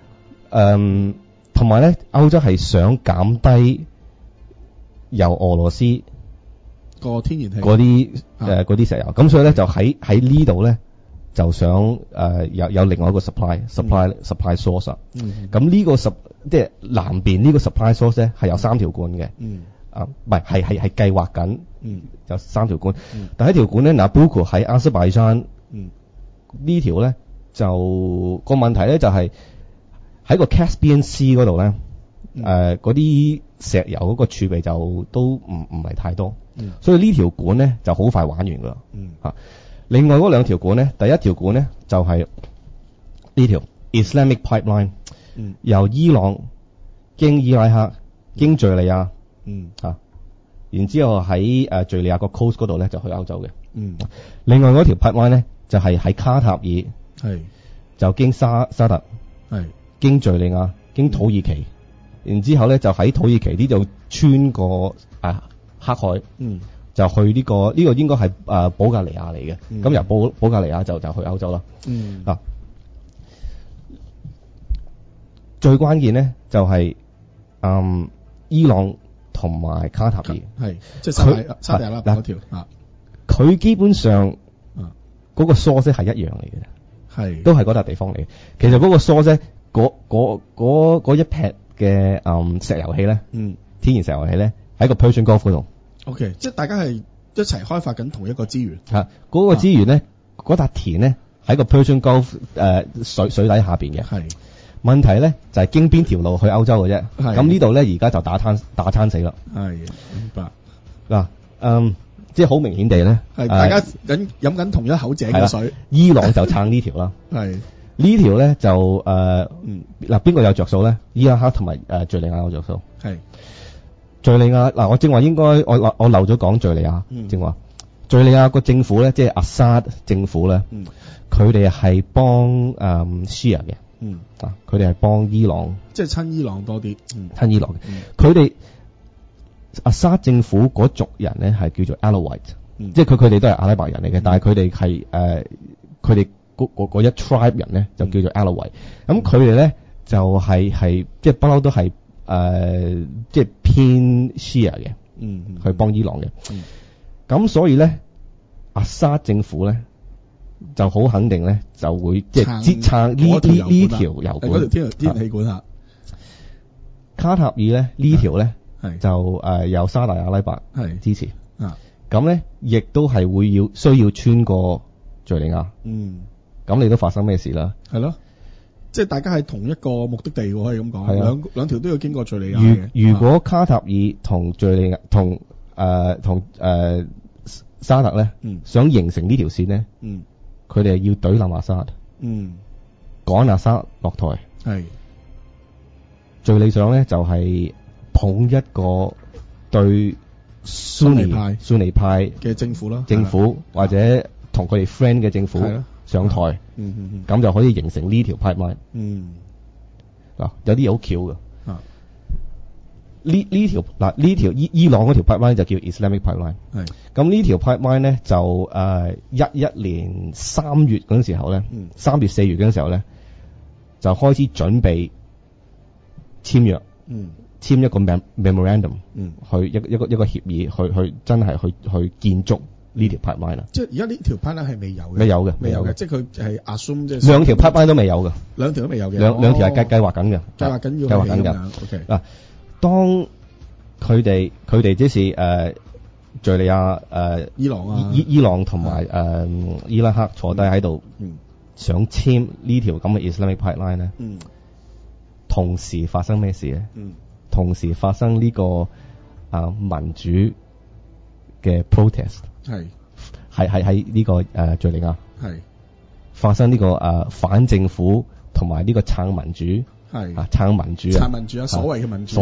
同埋咧歐洲係想減低由俄羅斯個天然氣嗰啲石油，咁所以咧就喺呢度咧就想有另外一個 supply source。咁呢個即係南邊呢個 supply source 咧係有3條管嘅。唔係係計劃緊，有3條管。第一條管咧，Nabucco 喺 Azerbaijan 呢條咧就個問題咧就係喺個 Caspian Sea 嗰度咧。嗰啲石油嗰個儲備就都唔係太多，所以呢條管咧就好快玩完噶啦。另外嗰2條管咧，第一條管咧就係呢條 Islamic Pipeline，由伊朗經伊拉克經敘利亞，然之後喺敘利亞個 coast 嗰度咧就去歐洲嘅。另外嗰條 pipeline 咧就係喺卡塔爾，就經沙特，經敘利亞經土耳其。然之後咧就喺土耳其呢度穿過黑海，就去呢個應該係保加利亞嚟嘅。咁由保加利亞就去歐洲啦。最關鍵咧就係伊朗同埋卡塔爾， 係即係沙地阿拉伯嗰條。 佢基本上嗰個 source 係一樣嚟嘅，係都係嗰笪地方嚟嘅。其實嗰個 source 嗰一撇嘅石油氣咧，天然石油氣咧喺個 Persian Gulf 嗰度。 OK， 即係大家係一齊開發緊同一個資源。 嗰個資源咧，嗰笪田咧喺個 Persian Gulf 水底下邊嘅。係問題咧就係經邊條路去歐洲嘅啫。咁呢度咧而家就打餐死啦。係明白嗱，即係好明顯地咧， 係大家飲緊同一口井嘅水。 伊朗就撐呢條啦。係。呢條咧就邊個有着數咧？伊拉克同埋敘利亞有着數。係敍利亞嗱，我正話應該我漏咗講敍利亞，正話敍利亞個政府咧，即係阿薩政府咧，佢哋係幫Shia 嘅，佢哋係幫伊朗， 即係親伊朗多啲， 親伊朗嘅。佢哋阿薩政府嗰族人咧係叫做 Alawite，即係佢哋都係阿拉伯人嚟嘅，但係佢哋係佢哋嗰一 tribe 人咧就叫做 Alawite。咁佢哋咧就係即係不嬲都係即係偏 Shia 嘅，去幫伊朗嘅。咁所以咧，阿薩政府咧就好肯定咧就會即係撐呢條油管， 嗰條天然氣管啊。 卡塔爾咧呢條咧就由沙特阿拉伯支持，咁咧亦都係需要穿過敍利亞。咁你都發生咩事啦？ 係咯，即係大家係同一個目的地喎，可以咁講。兩條都要經過敍利亞嘅。 如果卡塔爾同敍利亞同沙特咧，想形成呢條線咧，佢哋係要懟冧阿沙特，趕阿沙落台。係最理想咧，就係捧一個對蘇尼派嘅政府啦， 或者同佢哋 friend 嘅政府上台，咁就可以形成呢條 pipeline。嗱，有啲嘢好巧嘅。呢條伊朗嗰條 pipeline 就叫 Islamic pipeline。咁呢條 pipeline 咧就11年3月嗰陣時候咧，3月4月嗰陣時候咧就開始準備簽約，簽一個 memorandum，去一個協議，去真係去建築呢條 pipeline 啦。 即係而家呢條 pipeline 係未有嘅， 未有嘅， 即係佢係 assume 即係兩條 pipeline 都未有嘅， 兩條都未有嘅， 兩條係計劃緊嘅， 計劃緊嘅。OK 嗱，當佢哋即是敍利亞伊朗同埋伊拉克坐低喺度，想簽呢條咁嘅 Islamic pipeline 咧，同時發生咩事咧？同時發生呢個民主嘅 protest， 係喺呢個敍利亞發生呢個反政府同埋呢個撐民主，撐民主啊， 所謂嘅民主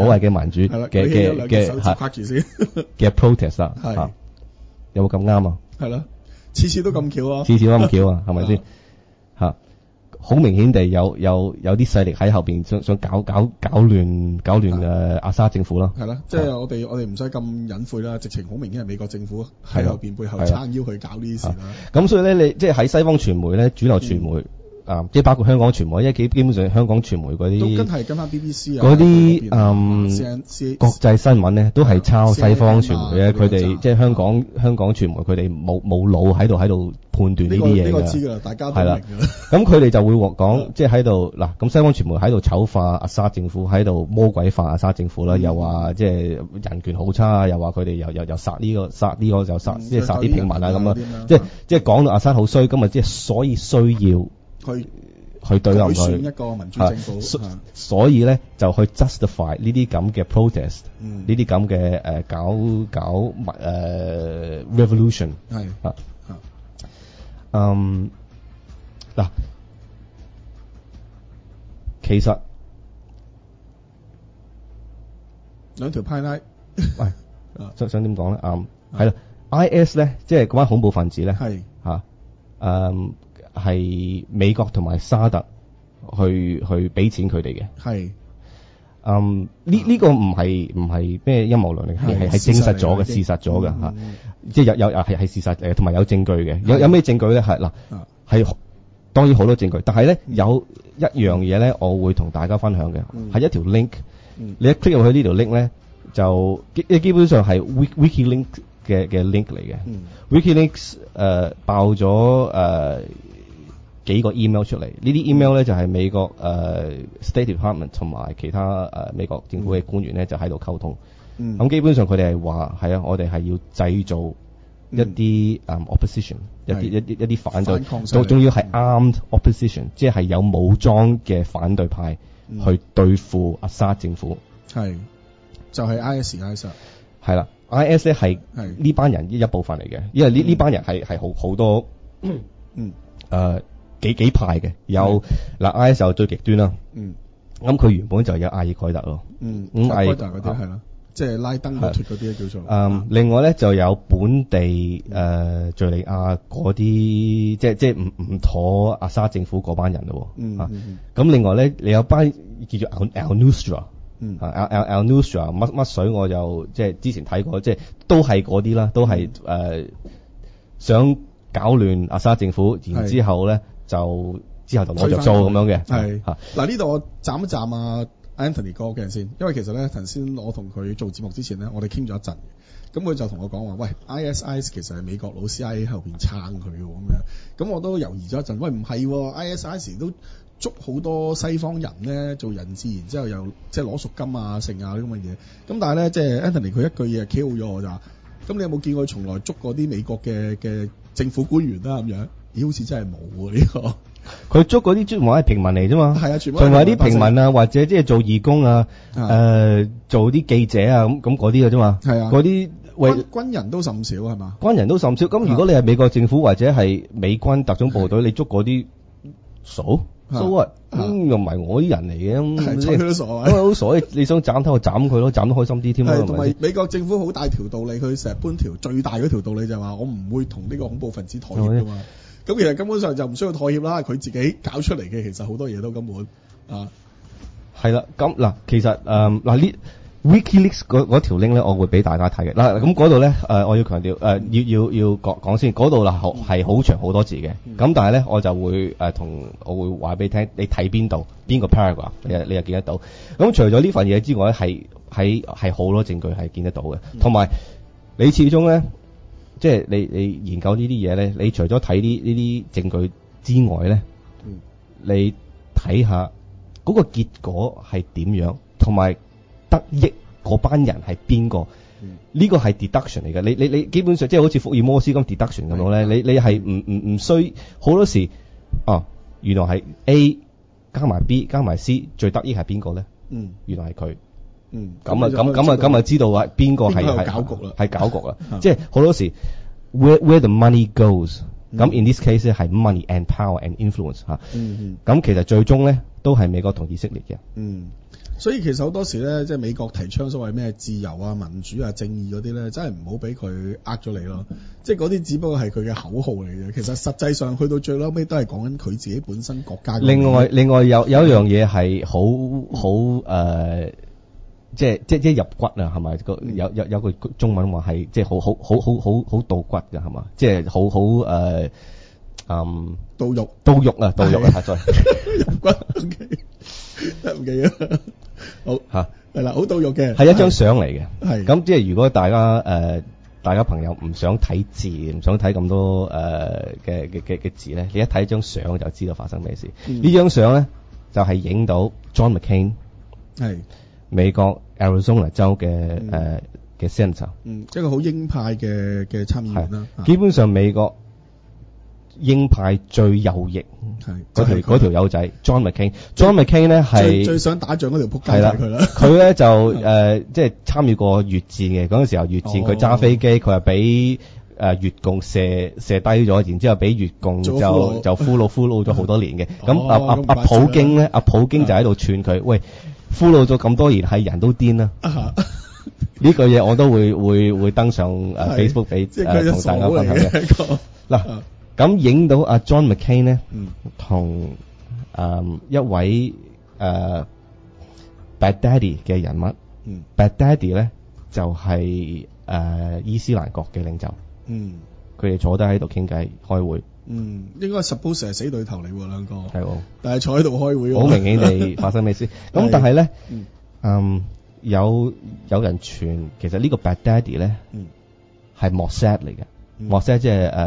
嘅 protest 啊，有冇咁啱啊？ 係咯，次次都咁巧啊！ 次次都咁巧啊，係咪先嚇？好明顯地有啲勢力喺後邊想搞亂阿沙政府啦。 係啦，即係我哋唔使咁隱晦啦，直情好明顯係美國政府喺後邊背後撐腰去搞呢啲事啦。 咁所以咧，你即係喺西方傳媒咧，主流傳媒即係包括香港傳媒，因為基本上香港傳媒嗰啲都跟翻 BBC 嗰啲國際新聞咧，都係抄西方傳媒嘅。佢哋即係香港傳媒，佢哋冇腦喺度判斷呢啲嘢嘅。呢個知㗎啦，大家都明㗎啦。 咁佢哋就會講，即係喺度嗱，咁西方傳媒喺度醜化阿沙政府，喺度魔鬼化阿沙政府啦，又話即係人權好差啊，又話佢哋又殺呢個，又殺即係殺啲平民啊咁啊，即係講到阿沙好衰，咁啊即係所以需要去對冧佢， 一個民主政府， 所以咧就去 justify 呢啲咁嘅 protest，呢啲咁嘅搞revolution 係嗱，其實兩條派拉， 喂，想點講咧？係啦 ，IS 咧即係嗰班恐怖分子咧，係係美國同埋沙特去俾錢佢哋嘅，係呢個唔係咩陰謀論嚟，係證實咗嘅，事實咗嘅嚇，即係有係事實同埋有證據嘅。有咩證據咧？係嗱係當然好多證據，但係咧有一樣嘢咧，我會同大家分享嘅係一條 link，你一 click 入去呢條 link 咧，就基本上係 WikiLink 嘅 link 嚟嘅。WikiLeaks 爆咗幾個 email 出嚟，呢啲 email 咧就係美國State Department 同埋其他美國政府嘅官員咧就喺度溝通。咁基本上佢哋係話係啊，我哋係要製造一啲opposition，一啲反對，仲要係 armed opposition， 即係有武裝嘅反對派去對付阿沙政府。係就係 IS 係啦，IS 咧係呢班人一部分嚟嘅，因為呢班人係好多幾派嘅，有嗱 IS 就最極端啦。咁佢原本就有阿爾蓋特咯。阿爾蓋特嗰啲係啦， 即係拉登嗰脱嗰啲叫做。 另外咧就有本地敍利亞嗰啲，即係唔妥阿沙政府嗰班人咯。咁另外咧，你有班叫做 Al-Nusra。Al-Nusra 乜水我就即係之前睇過，即係都係嗰啲啦，都係想搞亂阿沙政府，然之後咧就攞着數咁樣嘅。 係嗱，呢度我站一站Anthony 哥嘅先，因為其實咧頭先我同佢做節目之前咧，我哋傾咗一陣，咁佢就同我講話，喂 ISIS 其實係美國佬 CIA 後邊撐佢嘅咁樣，咁我都猶豫咗一陣，喂唔係，ISIS 都捉好多西方人咧做人質，然之後又即係攞贖金啊剩啊啲咁嘅嘢，咁但係咧即係 Anthony 佢一句嘢 KO 咗我咋，咁你有冇見過從來捉過啲美國嘅政府官員啦咁樣？咦，好似真係冇呢個。 佢捉嗰啲專門係平民嚟啫嘛， 係啊，全部仲係啲平民啊，或者即係做義工啊，做啲記者啊咁嗰啲嘅啫嘛，係啊，嗰啲軍人都甚少係嘛？ 軍人都甚少，咁如果你係美國政府或者係美軍特種部隊，你捉嗰啲數啊，又唔係我啲人嚟嘅， 睬佢都傻啊， 好傻，你想斬頭就斬佢咯，斬得開心啲添咯。 同埋美國政府好大條道理，佢成日搬條最大嗰條道理就係話，我唔會同呢個恐怖分子妥協噶嘛。咁其實根本上就唔需要妥協啦，佢自己搞出嚟嘅，其實好多嘢都根本係啦。咁嗱，其實呢 WikiLeaks 嗰條 link 咧，我會俾大家睇嘅。嗱，咁嗰度咧我要強調要講先，嗰度啦係好長好多字嘅。咁但係咧，我就會我會話俾你聽，你睇邊度邊個 paragraph，你又見得到。咁除咗呢份嘢之外咧，係好多證據係見得到嘅，同埋你始終咧。即係你研究呢啲嘢咧，你除咗睇呢啲證據之外咧，你睇下嗰個結果係點樣，同埋得益嗰班人係邊個？呢個係 deduction 嚟嘅。你基本上即係好似福爾摩斯咁 deduction 咁樣咧，你係唔需好多時原來係 A 加埋 B 加埋 C 最得益係邊個咧？原來係佢。咁知道啊，邊個係搞局啦？係搞局啦，即係好多時 where the money goes，咁 in this case 咧係 money and power and influence 嚇。咁其實最終咧都係美國同以色列嘅。 所以其實好多時咧，即係美國提倡所謂咩自由啊、民主啊、正義嗰啲咧，真係唔好俾佢呃咗你咯。即係嗰啲只不過係佢嘅口號嚟嘅，其實實際上去到最嬲尾都係講緊佢自己本身國家。 另外有一樣嘢係好即係入骨啊，係咪？有句中文話係即係好到骨㗎，係嘛？即係好到肉啊，到肉啊，再入骨 OK， 唔記得好嚇係啦，好到肉嘅係一張相嚟嘅。 係咁即係如果大家朋友唔想睇字，唔想睇咁多嘅字咧，你一睇張相就知道發生咩事。呢張相咧就係影到 John McCain 係美國 Arizona 州嘅senator， 一個好鷹派嘅參議員啦。 基本上美國鷹派最右翼嗰條友仔 John McCain 咧係最想打仗嗰條撲街係佢啦。 佢咧就即係參與過越戰嘅，嗰陣時候越戰佢揸飛機，佢係俾越共射低咗，然之後俾越共就俘虜咗好多年嘅。咁普京咧，普京就喺度串佢，喂，俘虜咗咁多年，係人都癲啦。呢句嘢我都會登上Facebook 俾同大家分享嘅。嗱，咁影到阿 John McCain 咧，同一位Bad Daddy 嘅人物，Bad Daddy 咧就係伊斯蘭國嘅領袖。佢哋坐低喺度傾偈開會。 應該 suppose 係死對頭嚟喎，兩個。係喎。但係坐喺度開會。 好明顯地發生咩事？咁但係咧，有人傳其實呢個 Bad Daddy 咧係 Mossad 嚟嘅。Mossad 即係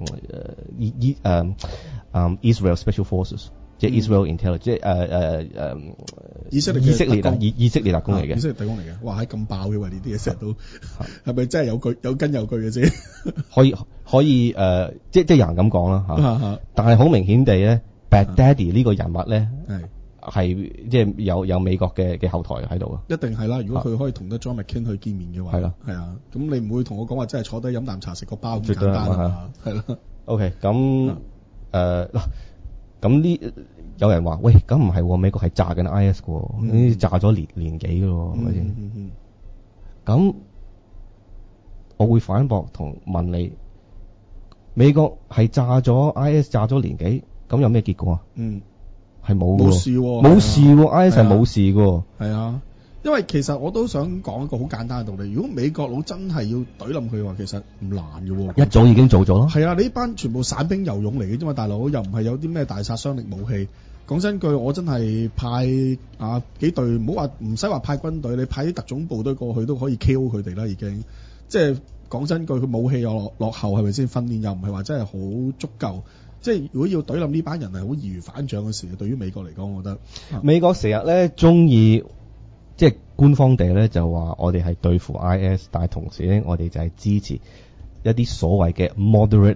Israel Special Forces， 即係 Israel Intelligence， 即係以色列特工嚟嘅。 以色列特工嚟嘅，哇！咁爆嘅喎，呢啲嘢成日都係咪真係有根有據嘅啫？ 可以即係有人咁講啦嚇。但係好明顯地咧，Bad Daddy 呢個人物咧係即係有美國嘅後台喺度啊！ 一定係啦，如果佢可以同得 John McCain 去見面嘅話，係啦，係啊，咁你唔會同我講話真係坐低飲啖茶食個包咁簡單啊？係啦。 OK， 咁嗱，咁呢有人話喂，咁唔係喎，美國係炸緊 IS 嘅喎，呢炸咗年幾嘅喎，係咪先？ 咁我會反駁同問你，美國係炸咗 IS 炸咗年幾，咁有咩結果啊？係冇冇事喎， 冇事喎 ，IS 係冇事喎。 係啊，因為其實我都想講一個好簡單嘅道理，如果美國佬真係要懟冧佢嘅話，其實唔難嘅喎。 一早已經做咗咯。 係啊，你呢班全部散兵游勇嚟嘅啫嘛，大佬又唔係有啲咩大殺傷力武器。講真句，我真係派幾隊，唔好話唔使話派軍隊，你派啲特種部隊過去都可以 KO 佢哋啦，已經。即係講真句，佢武器又落後係咪先？訓練又唔係話真係好足夠。即係如果要懟冧呢班人係好易如反掌嘅事，對於美國嚟講，我覺得美國成日咧中意即係官方地咧就話我哋係對付 IS， 但係同時咧我哋就係支持一啲所謂嘅 moderate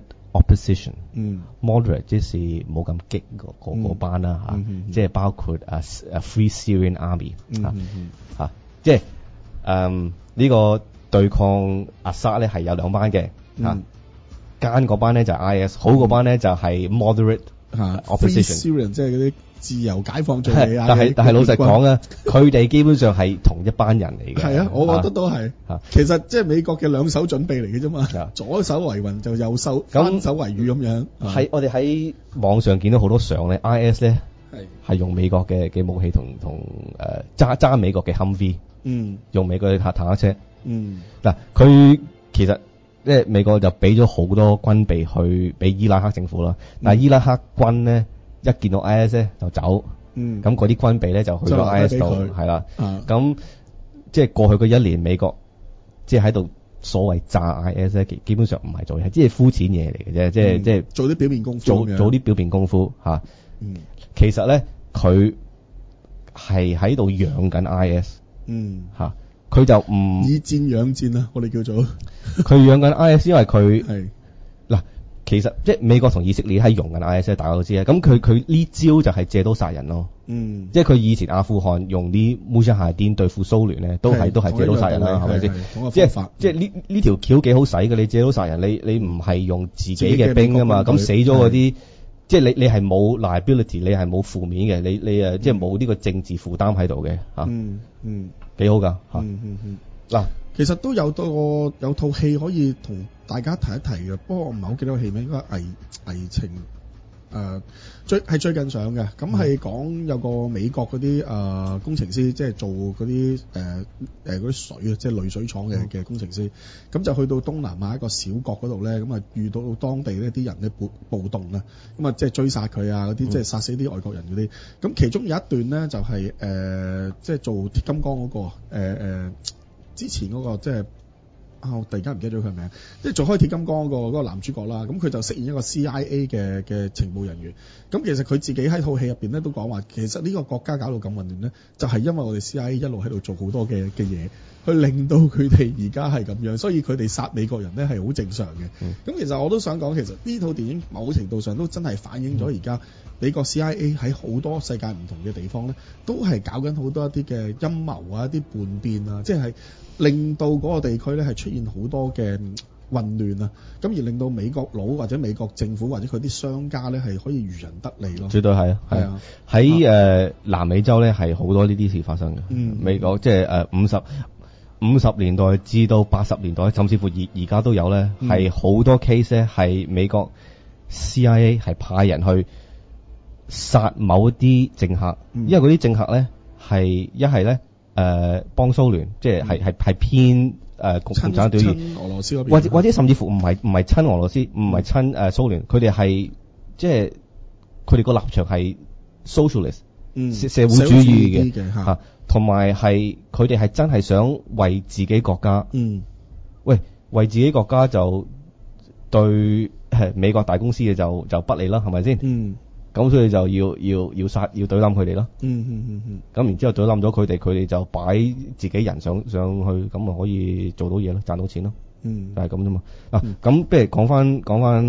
opposition。moderate 即是冇咁激嗰班啦嚇，即係包括Free Syrian Army 嚇，即係呢個對抗阿薩咧係有兩班嘅嚇。奸嗰班咧就係 IS， 好嗰班咧就係 moderate opposition， Syrian 即係嗰啲自由解放敘利亞。 但係老實講啊，佢哋基本上係同一班人嚟嘅。 係啊，我覺得都係。其實即係美國嘅兩手準備嚟嘅啫嘛，左手為雲就右手翻手為雨咁樣。 係我哋喺網上見到好多相咧 ，IS 咧係用美國嘅武器同揸美國嘅 Humvee， 用美國嘅坦克車。嗱，佢其實。即係美國就俾咗好多軍備去俾伊拉克政府啦，但係伊拉克軍咧一見到 IS 咧就走，咁嗰啲軍備咧就去咗 IS 度，係啦，咁即係過去嗰一年美國即係喺度所謂炸 IS 咧，基本上唔係做嘢，即係膚淺嘢嚟嘅啫，即係做啲表面功夫， 做啲表面功夫嚇。其實咧佢係喺度養緊 IS，嚇。佢就唔以戰養戰啊！我哋叫做佢養緊 IS， 因為佢係嗱，其實即係美國同以色列係用緊 IS， 大家都知啊。咁佢呢招就係借刀殺人咯。即係佢以前阿富汗用啲穆沙哈丁對付蘇聯咧，都係借刀殺人啦，係咪先？即係呢條橋幾好使嘅，你借刀殺人，你唔係用自己嘅兵啊嘛，咁死咗嗰啲。即係你係冇 liability， 你係冇負面嘅，你即係冇呢個政治負擔喺度嘅嚇。幾好㗎嚇。嗱， 其實都有套戲可以同大家提一提嘅，不過我唔係好記得個戲名，應該危情最近上嘅，咁係講有個美國嗰啲工程師，即係做嗰啲嗰啲水啊，即係濾水廠嘅工程師，咁就去到東南亞一個小國嗰度咧，咁啊遇到當地呢啲人咧暴動啊，咁啊即係追殺佢啊嗰啲，即係殺死啲外國人嗰啲，咁其中有一段咧就係即係做鐵金剛嗰個之前嗰個即係。我突然間唔記得咗佢名，即係做開鐵金剛嗰個男主角啦。咁佢就飾演一個 CIA 嘅情報人員。咁其實佢自己喺套戲入邊咧都講話，其實呢個國家搞到咁混亂咧，就係因為我哋 CIA 一路喺度做好多嘅嘢，去令到佢哋而家係咁樣，所以佢哋殺美國人咧係好正常嘅。咁其實我都想講，其實呢套電影某程度上都真係反映咗而家美國 CIA 喺好多世界唔同嘅地方咧，都係搞緊好多一啲嘅陰謀啊、一啲叛變啊，即係令到嗰個地區咧係出現好多嘅混亂啊，咁而令到美國佬或者美國政府或者佢啲商家咧係可以漁人得利咯。 絕對係啊，係啊，喺南美洲咧係好多呢啲事發生嘅。美國即係50年代至到80年代，甚至乎而家都有咧，係好多 case 咧係美國 CIA 係派人去殺某一啲政客，因為嗰啲政客咧係一係咧幫蘇聯，即係偏共產黨對俄羅斯嗰邊， 或者甚至乎唔係親俄羅斯，唔係親蘇聯，佢哋係即係佢哋個立場係 socialist，社會主義嘅嚇，同埋係佢哋係真係想為自己國家，為自己國家就對美國大公司嘅就不利啦，係咪先？咁所以就要殺要懟冧佢哋咯。咁然之後懟冧咗佢哋就擺自己人上去，咁咪可以做到嘢咯，賺到錢咯。就係咁啫嘛。咁不如講翻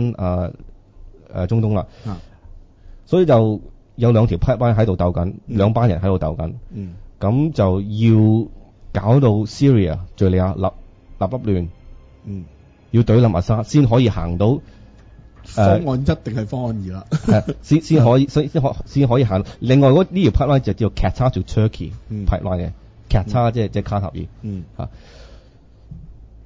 中東啦。所以就有兩條 pipeline 喺度鬥緊，兩班人喺度鬥緊。咁就要搞到 Syria 敘利亞立亂。要懟冧阿沙先可以行到。 方案一定係方案二啦， 先可以行。另外呢條 pipeline 就叫 Qatar to Turkey pipeline 嘅，Qatar 即係卡塔爾嚇。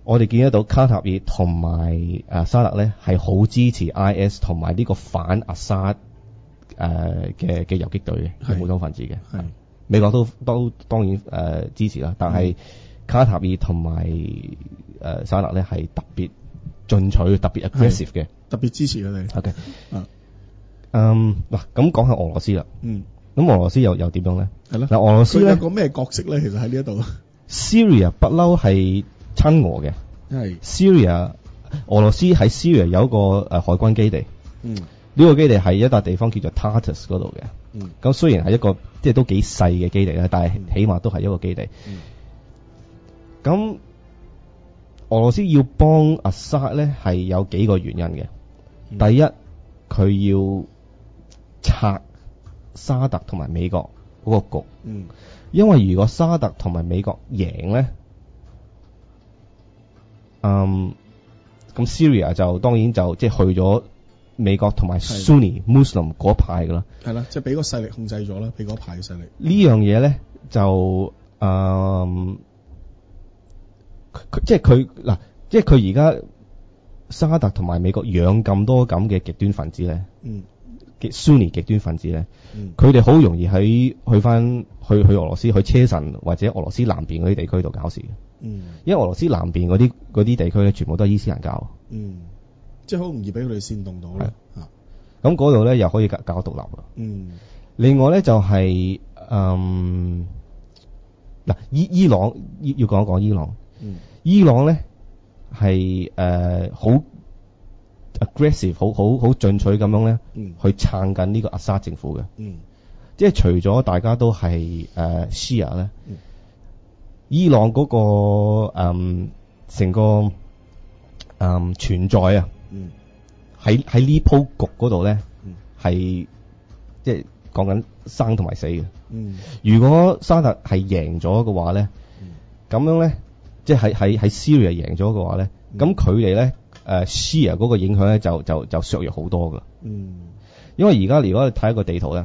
我哋見得到卡塔爾同埋沙特咧係好支持 IS 同埋呢個反阿薩嘅游擊隊嘅武裝分子嘅。美國都當然支持啦，但係卡塔爾同埋沙特咧係特別進取、特別 aggressive 嘅， 特別支持佢哋。 OK，嗱咁講下俄羅斯啦。咁俄羅斯又點樣咧？係咯。嗱，俄羅斯咧有個咩角色咧？其實喺呢一度 ，Syria 不嬲係親俄嘅。係 Syria， 俄羅斯喺 Syria 有一個海軍基地。呢個基地係一笪地方叫做 Tartus 嗰度嘅。咁雖然係一個即係都幾細嘅基地啦，但係起碼都係一個基地。咁俄羅斯要幫阿薩咧係有幾個原因嘅。第一，佢要拆沙特同埋美國嗰個局。因為如果沙特同埋美國贏咧，咁 Syria 就當然就即係去咗美國同埋 Sunni Muslim 嗰派噶啦。係啦， 即係俾個勢力控制咗啦，俾嗰派嘅勢力。 呢樣嘢咧就即係佢嗱，即係佢而家沙特同埋美國養咁多咁嘅極端分子咧，Sunni 極端分子咧，佢哋好容易去俄羅斯去車臣或者俄羅斯南邊嗰啲地區度搞事嘅。因為俄羅斯南邊嗰啲地區咧，全部都係伊斯蘭教。 即係好容易俾佢哋煽動到啦。 咁嗰度咧又可以搞獨立啦。另外咧就係嗱，伊朗要講一講伊朗。伊朗咧係好 aggressive， 好進取咁樣咧，去撐緊呢個阿薩政府嘅。即係除咗大家都係Shia 咧，伊朗嗰個成個存在啊，喺呢鋪局嗰度咧，係即係講緊生同埋死嘅。如果沙特係贏咗嘅話咧，咁樣咧，即係喺 Syria 贏咗嘅話咧，咁佢哋咧Shia 嗰個影響咧就削弱好多噶。因為而家如果你睇一個地圖咧，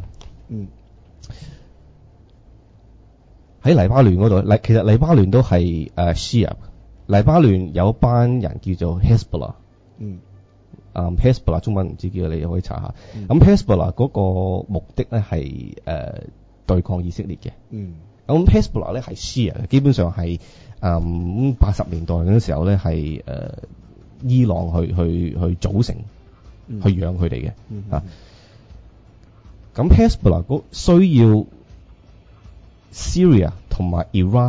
喺黎巴嫩嗰度，其實黎巴嫩都係Shia。黎巴嫩有班人叫做 Hezbollah，Hezbollah 中文唔知叫，你可以查下。咁 Hezbollah 嗰個目的咧係對抗以色列嘅。咁 Hezbollah 咧係 Shia， 基本上係80年代嗰陣時候咧係伊朗去組成，去養佢哋嘅。咁 Hezbollah 需要 Syria 同埋 Iraq，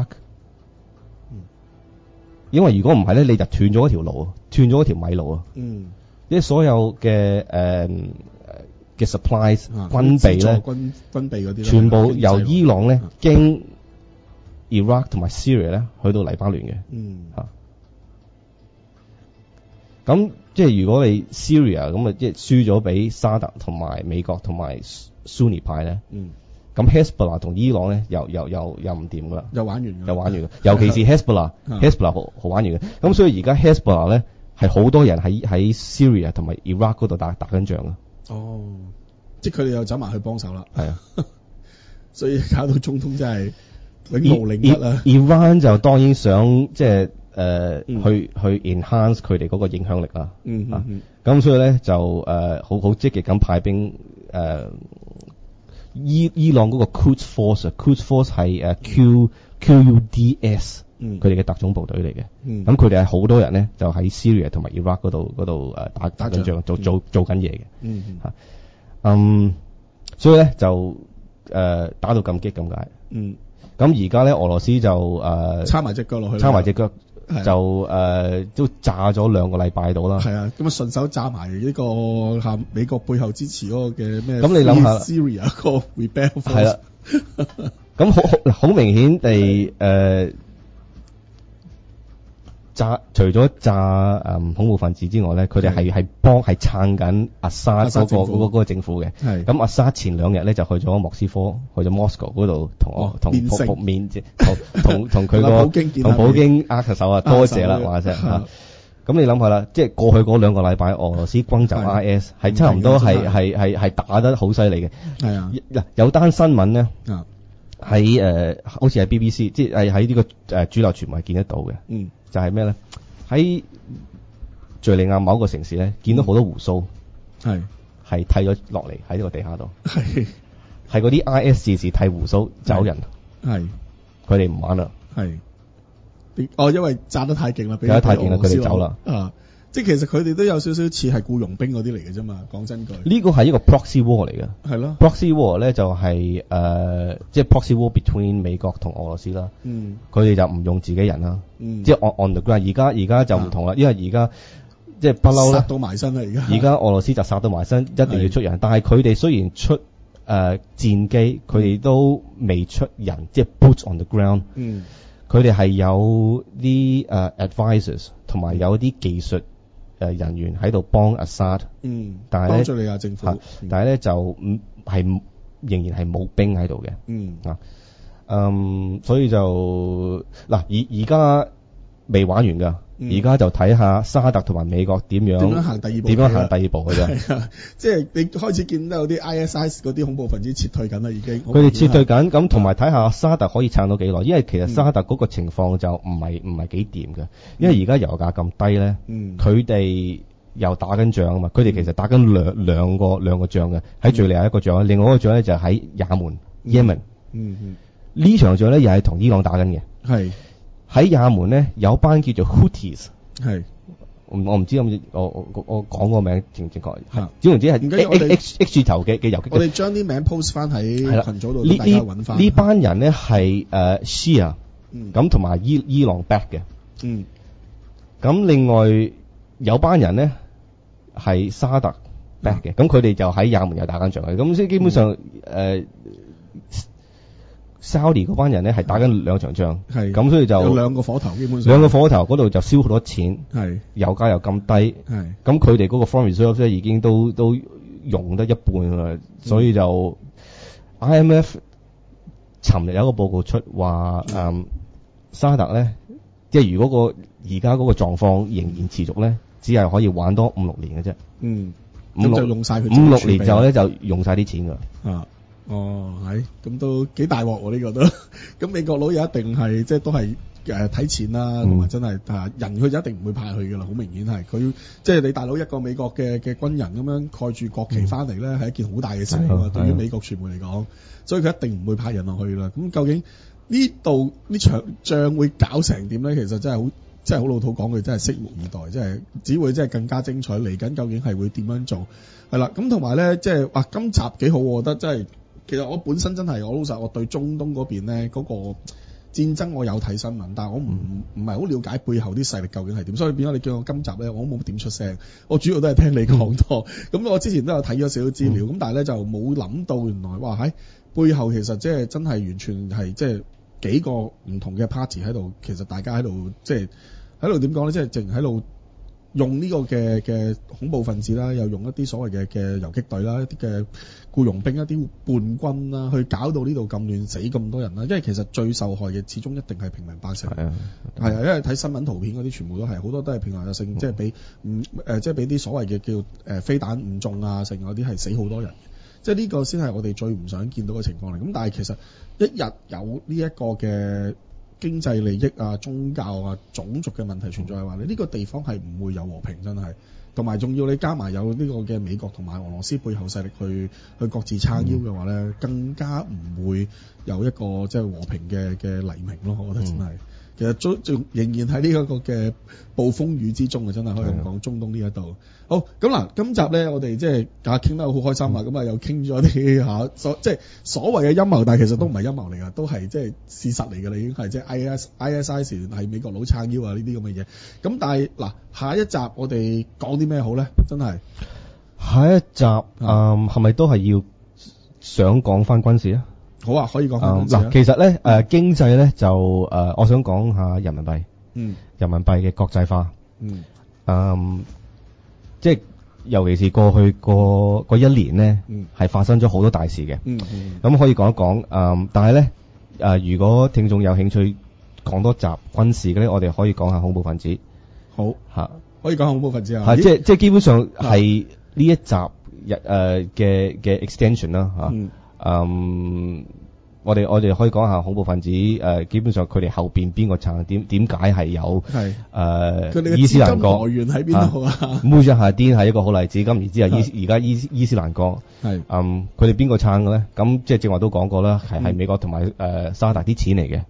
因為如果唔係咧，你就斷咗一條路，斷咗一條米路啊。因為所有嘅嘅 supplies 軍備咧， 軍備嗰啲全部由伊朗咧經 Iraq 同埋 Syria 咧去到黎巴嫩嘅。咁即係如果你 Syria 咁啊，即係輸咗俾沙特同埋美國同埋 Sunni 派咧。咁 Hezbollah 同伊朗咧又唔掂噶啦，又玩完嘅，尤其是 Hezbollah 好玩完嘅。咁所以而家 Hezbollah 咧係好多人喺 Syria 同埋 Iraq 嗰度打緊仗啊。 即係佢哋又走埋去幫手啦。 係啊， 所以搞到中東真係永無寧日啦。 Iran 就當然想即係去 enhance 佢哋嗰個影響力啦。咁所以咧就好積極咁派兵伊朗嗰個 Quds Force 係QUDS， 佢哋嘅特種部隊嚟嘅。咁佢哋係好多人咧，就喺 Syria 同埋 Iraq 嗰度打緊仗，做緊嘢嘅。所以咧就打到咁激咁解。咁而家咧俄羅斯就插埋隻腳落去， 就都炸咗2個禮拜到啦。 係啊，咁啊順手炸埋呢個美國背後支持嗰個嘅咩？ 咁你諗下 Syria 個 rebel force 係啦。咁好明顯地除咗炸恐怖分子之外咧，佢哋係撐緊阿薩嗰個政府嘅。係。咁阿薩前2日咧就去咗莫斯科，去咗 Moscow 嗰度同面同佢個同普京握下手啊，多謝啦話聲嚇。咁你諗下啦，即係過去嗰2個禮拜，俄羅斯轟走 IS 係差唔多係打得好犀利嘅。係啊，有單新聞咧喺好似係 BBC， 即係喺呢個主流傳媒見得到嘅。就係咩咧？ 喺敍利亞某個城市咧，見到好多鬍鬚，係剃咗落嚟喺呢個地下度，係嗰啲 IS 士剃鬍鬚走人，佢哋唔玩啦， 因為炸得太勁啦， 炸得太勁啦，佢哋走啦。 即係其實佢哋都有少少似係僱傭兵嗰啲嚟嘅啫嘛，講真句。 呢個係一個 proxy war 嚟嘅， 係咯。 proxy war 咧就係即係 proxy war between 美國同俄羅斯啦。佢哋就唔用自己人啦，即係 on the ground。而家就唔同啦，因為而家即係不嬲咧， 殺到埋身啦而家俄羅斯就殺到埋身，一定要出人。但係佢哋雖然出戰機，佢哋都未出人，即係 boots on the ground。佢哋係有啲advisors 同埋有啲技術人員喺度幫 Assad， 但係咧， 幫敍利亞政府， 但係咧就係仍然係冇兵喺度嘅，所以就嗱而家未玩完㗎，而家就睇下沙特同埋美國點樣行第二步， 點樣行第二步嘅啫。 係啊，即係你開始見到有啲 ISIS 嗰啲恐怖分子撤退緊啦，已經。 佢哋撤退緊，咁同埋睇下沙特可以撐到幾耐，因為其實沙特嗰個情況就唔係幾掂嘅，因為而家油價咁低咧，佢哋又打緊仗啊嘛，佢哋其實打緊兩個仗嘅，喺敍利亞一個仗，另外一個仗咧就喺也門 Yemen。呢場仗咧又係同伊朗打緊嘅。係。喺也門咧有班叫做 Houthis， 我唔知我講個名正唔正確，總之係 H 字頭嘅遊擊隊。 我哋將啲名 post 翻喺群組度，大家揾翻。 呢班人咧係Shia， 咁同埋伊朗 back 嘅。咁另外有班人咧係沙特 back 嘅，咁佢哋就喺也門又打緊仗嘅。咁所以基本上Saudi 嗰班人咧係打緊兩場仗，咁所以就有兩個火頭，基本上兩個火頭嗰度就燒好多錢，油價又咁低，咁佢哋嗰個 foreign reserve 咧已經都用得一半啦，所以就 IMF 尋日有一個報告出話，沙特咧，即係如果而家嗰個狀況仍然持續咧，只係可以玩多5-6年嘅啫。 咁就用晒佢 5-6年之後咧就用晒啲錢㗎。 咁都幾大鑊喎呢個都。咁美國佬又一定係即係都係睇錢啦，同埋真係人佢就一定唔會派去㗎啦，好明顯係佢即係你大佬一個美國嘅軍人咁樣蓋住國旗翻嚟咧，係一件好大嘅事嚟㗎，對於美國傳媒嚟講，所以佢一定唔會派人落去啦。咁究竟呢場仗會搞成點咧？其實真係好老土講句，真係拭目以待，即係只會即係更加精彩。嚟緊究竟係會點樣做？係啦，咁同埋咧，即係今集幾好，我覺得真係。其實我本身真係我老實，我對中東嗰邊咧嗰個戰爭我有睇新聞，但係我唔係好了解背後啲勢力究竟係點，所以變咗你叫我今集咧，我冇點出聲，我主要都係聽你講多。咁我之前都有睇咗少少資料，咁但係咧就冇諗到原來哇喺背後其實即係真係完全係即係幾個唔同嘅 party 喺度，其實大家喺度即係喺度點講咧，即係淨喺度。用呢個嘅恐怖分子啦，又用一啲所謂嘅遊擊隊啦，一啲嘅僱傭兵，一啲叛軍啦，去搞到呢度咁亂，死咁多人啦。因為其實最受害嘅始終一定係平民百姓。係啊，因為睇新聞圖片嗰啲全部都係好多都係平民百姓，即係俾即係俾啲所謂嘅叫飛彈誤中啊，成嗰啲係死好多人。即係呢個先係我哋最唔想見到嘅情況嚟。咁但係其實一日有呢一個嘅經濟利益啊、宗教啊、種族嘅問題存在嘅話，你呢個地方係唔會有和平，真係。同埋仲要你加埋有呢個嘅美國同埋俄羅斯背後勢力去各自撐腰嘅話咧，更加唔會有一個即係和平嘅黎明咯。我覺得真係。其實仲仍然喺呢一個嘅暴風雨之中啊，真係可以咁講。中東呢一度好咁嗱，今集咧我哋即係傾得好開心啊，咁又傾咗啲即係所謂嘅陰謀，但係其實都唔係陰謀嚟㗎，都係即係事實嚟㗎啦，已經係即係 ISIS 係美國佬撐腰啊呢啲咁嘅嘢。咁但係嗱，下一集我哋講啲咩好咧？真係下一集係咪都係要想講翻軍事啊？ 好啊，可以講翻軍事啊。 其實咧經濟咧就我想講下人民幣，人民幣嘅國際化，即係尤其是過去嗰一年咧，係發生咗好多大事嘅。咁可以講一講，但係咧如果聽眾有興趣講多集軍事嘅咧，我哋可以講下恐怖分子。 好嚇，可以講下恐怖分子啊。 即係基本上係呢一集嘅 extension 啦嚇。 我哋可以講下恐怖分子基本上佢哋後邊邊個撐，點解係有佢哋嘅伊斯蘭國來源喺邊度啊？ 穆罕默德係一個好例子，咁然之後而家伊斯蘭國係佢哋邊個撐嘅咧？咁即係正話都講過啦，係美國同埋沙特啲錢嚟嘅。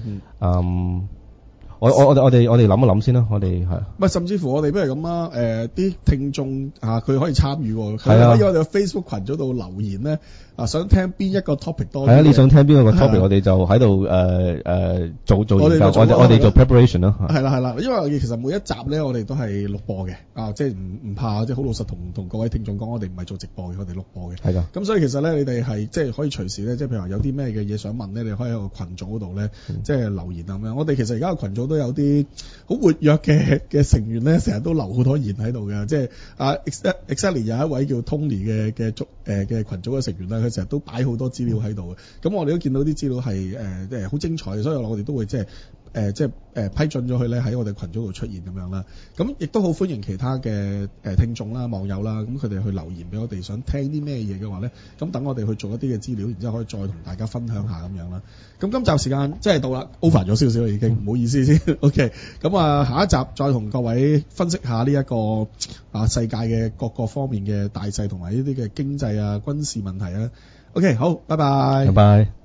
我哋諗一諗先啦，我哋係。 唔係，甚至乎我哋不如咁啦，啲聽眾佢可以參與喎，佢係啊可以喺我哋嘅 Facebook 群組度留言咧，想聽邊一個 topic 多啲。 係啊，你想聽邊一個 topic，我哋就喺度做研究，我哋做 preparation 咯。 係啦，因為其實每一集咧，我哋都係錄播嘅，即係唔怕，即係好老實同各位聽眾講，我哋唔係做直播嘅，我哋錄播嘅。 係㗎。 咁所以其實咧，你哋係即係可以隨時咧，即係譬如話有啲咩嘅嘢想問咧，你可以喺個群組嗰度咧，即係留言咁樣。我哋其實而家個群組都有啲好活躍嘅成員咧，成日都留好多言喺度嘅，即係exactly 有一位叫 Tony 嘅群組嘅成員啦，佢成日都擺好多資料喺度嘅。咁我哋都見到啲資料係好精彩，所以我哋都會即係批准咗佢咧喺我哋群組度出現咁樣啦。咁亦都好歡迎其他嘅聽眾啦、網友啦，咁佢哋去留言俾我哋，想聽啲咩嘢嘅話咧，咁等我哋去做一啲嘅資料，然之後可以再同大家分享下咁樣啦。咁今集時間真係到啦 ，over 咗少少已經，唔好意思先。OK， 咁下一集再同各位分析下呢一個世界嘅各個方面嘅大勢同埋呢啲嘅經濟啊、軍事問題啊。OK， 好，拜拜。 拜拜。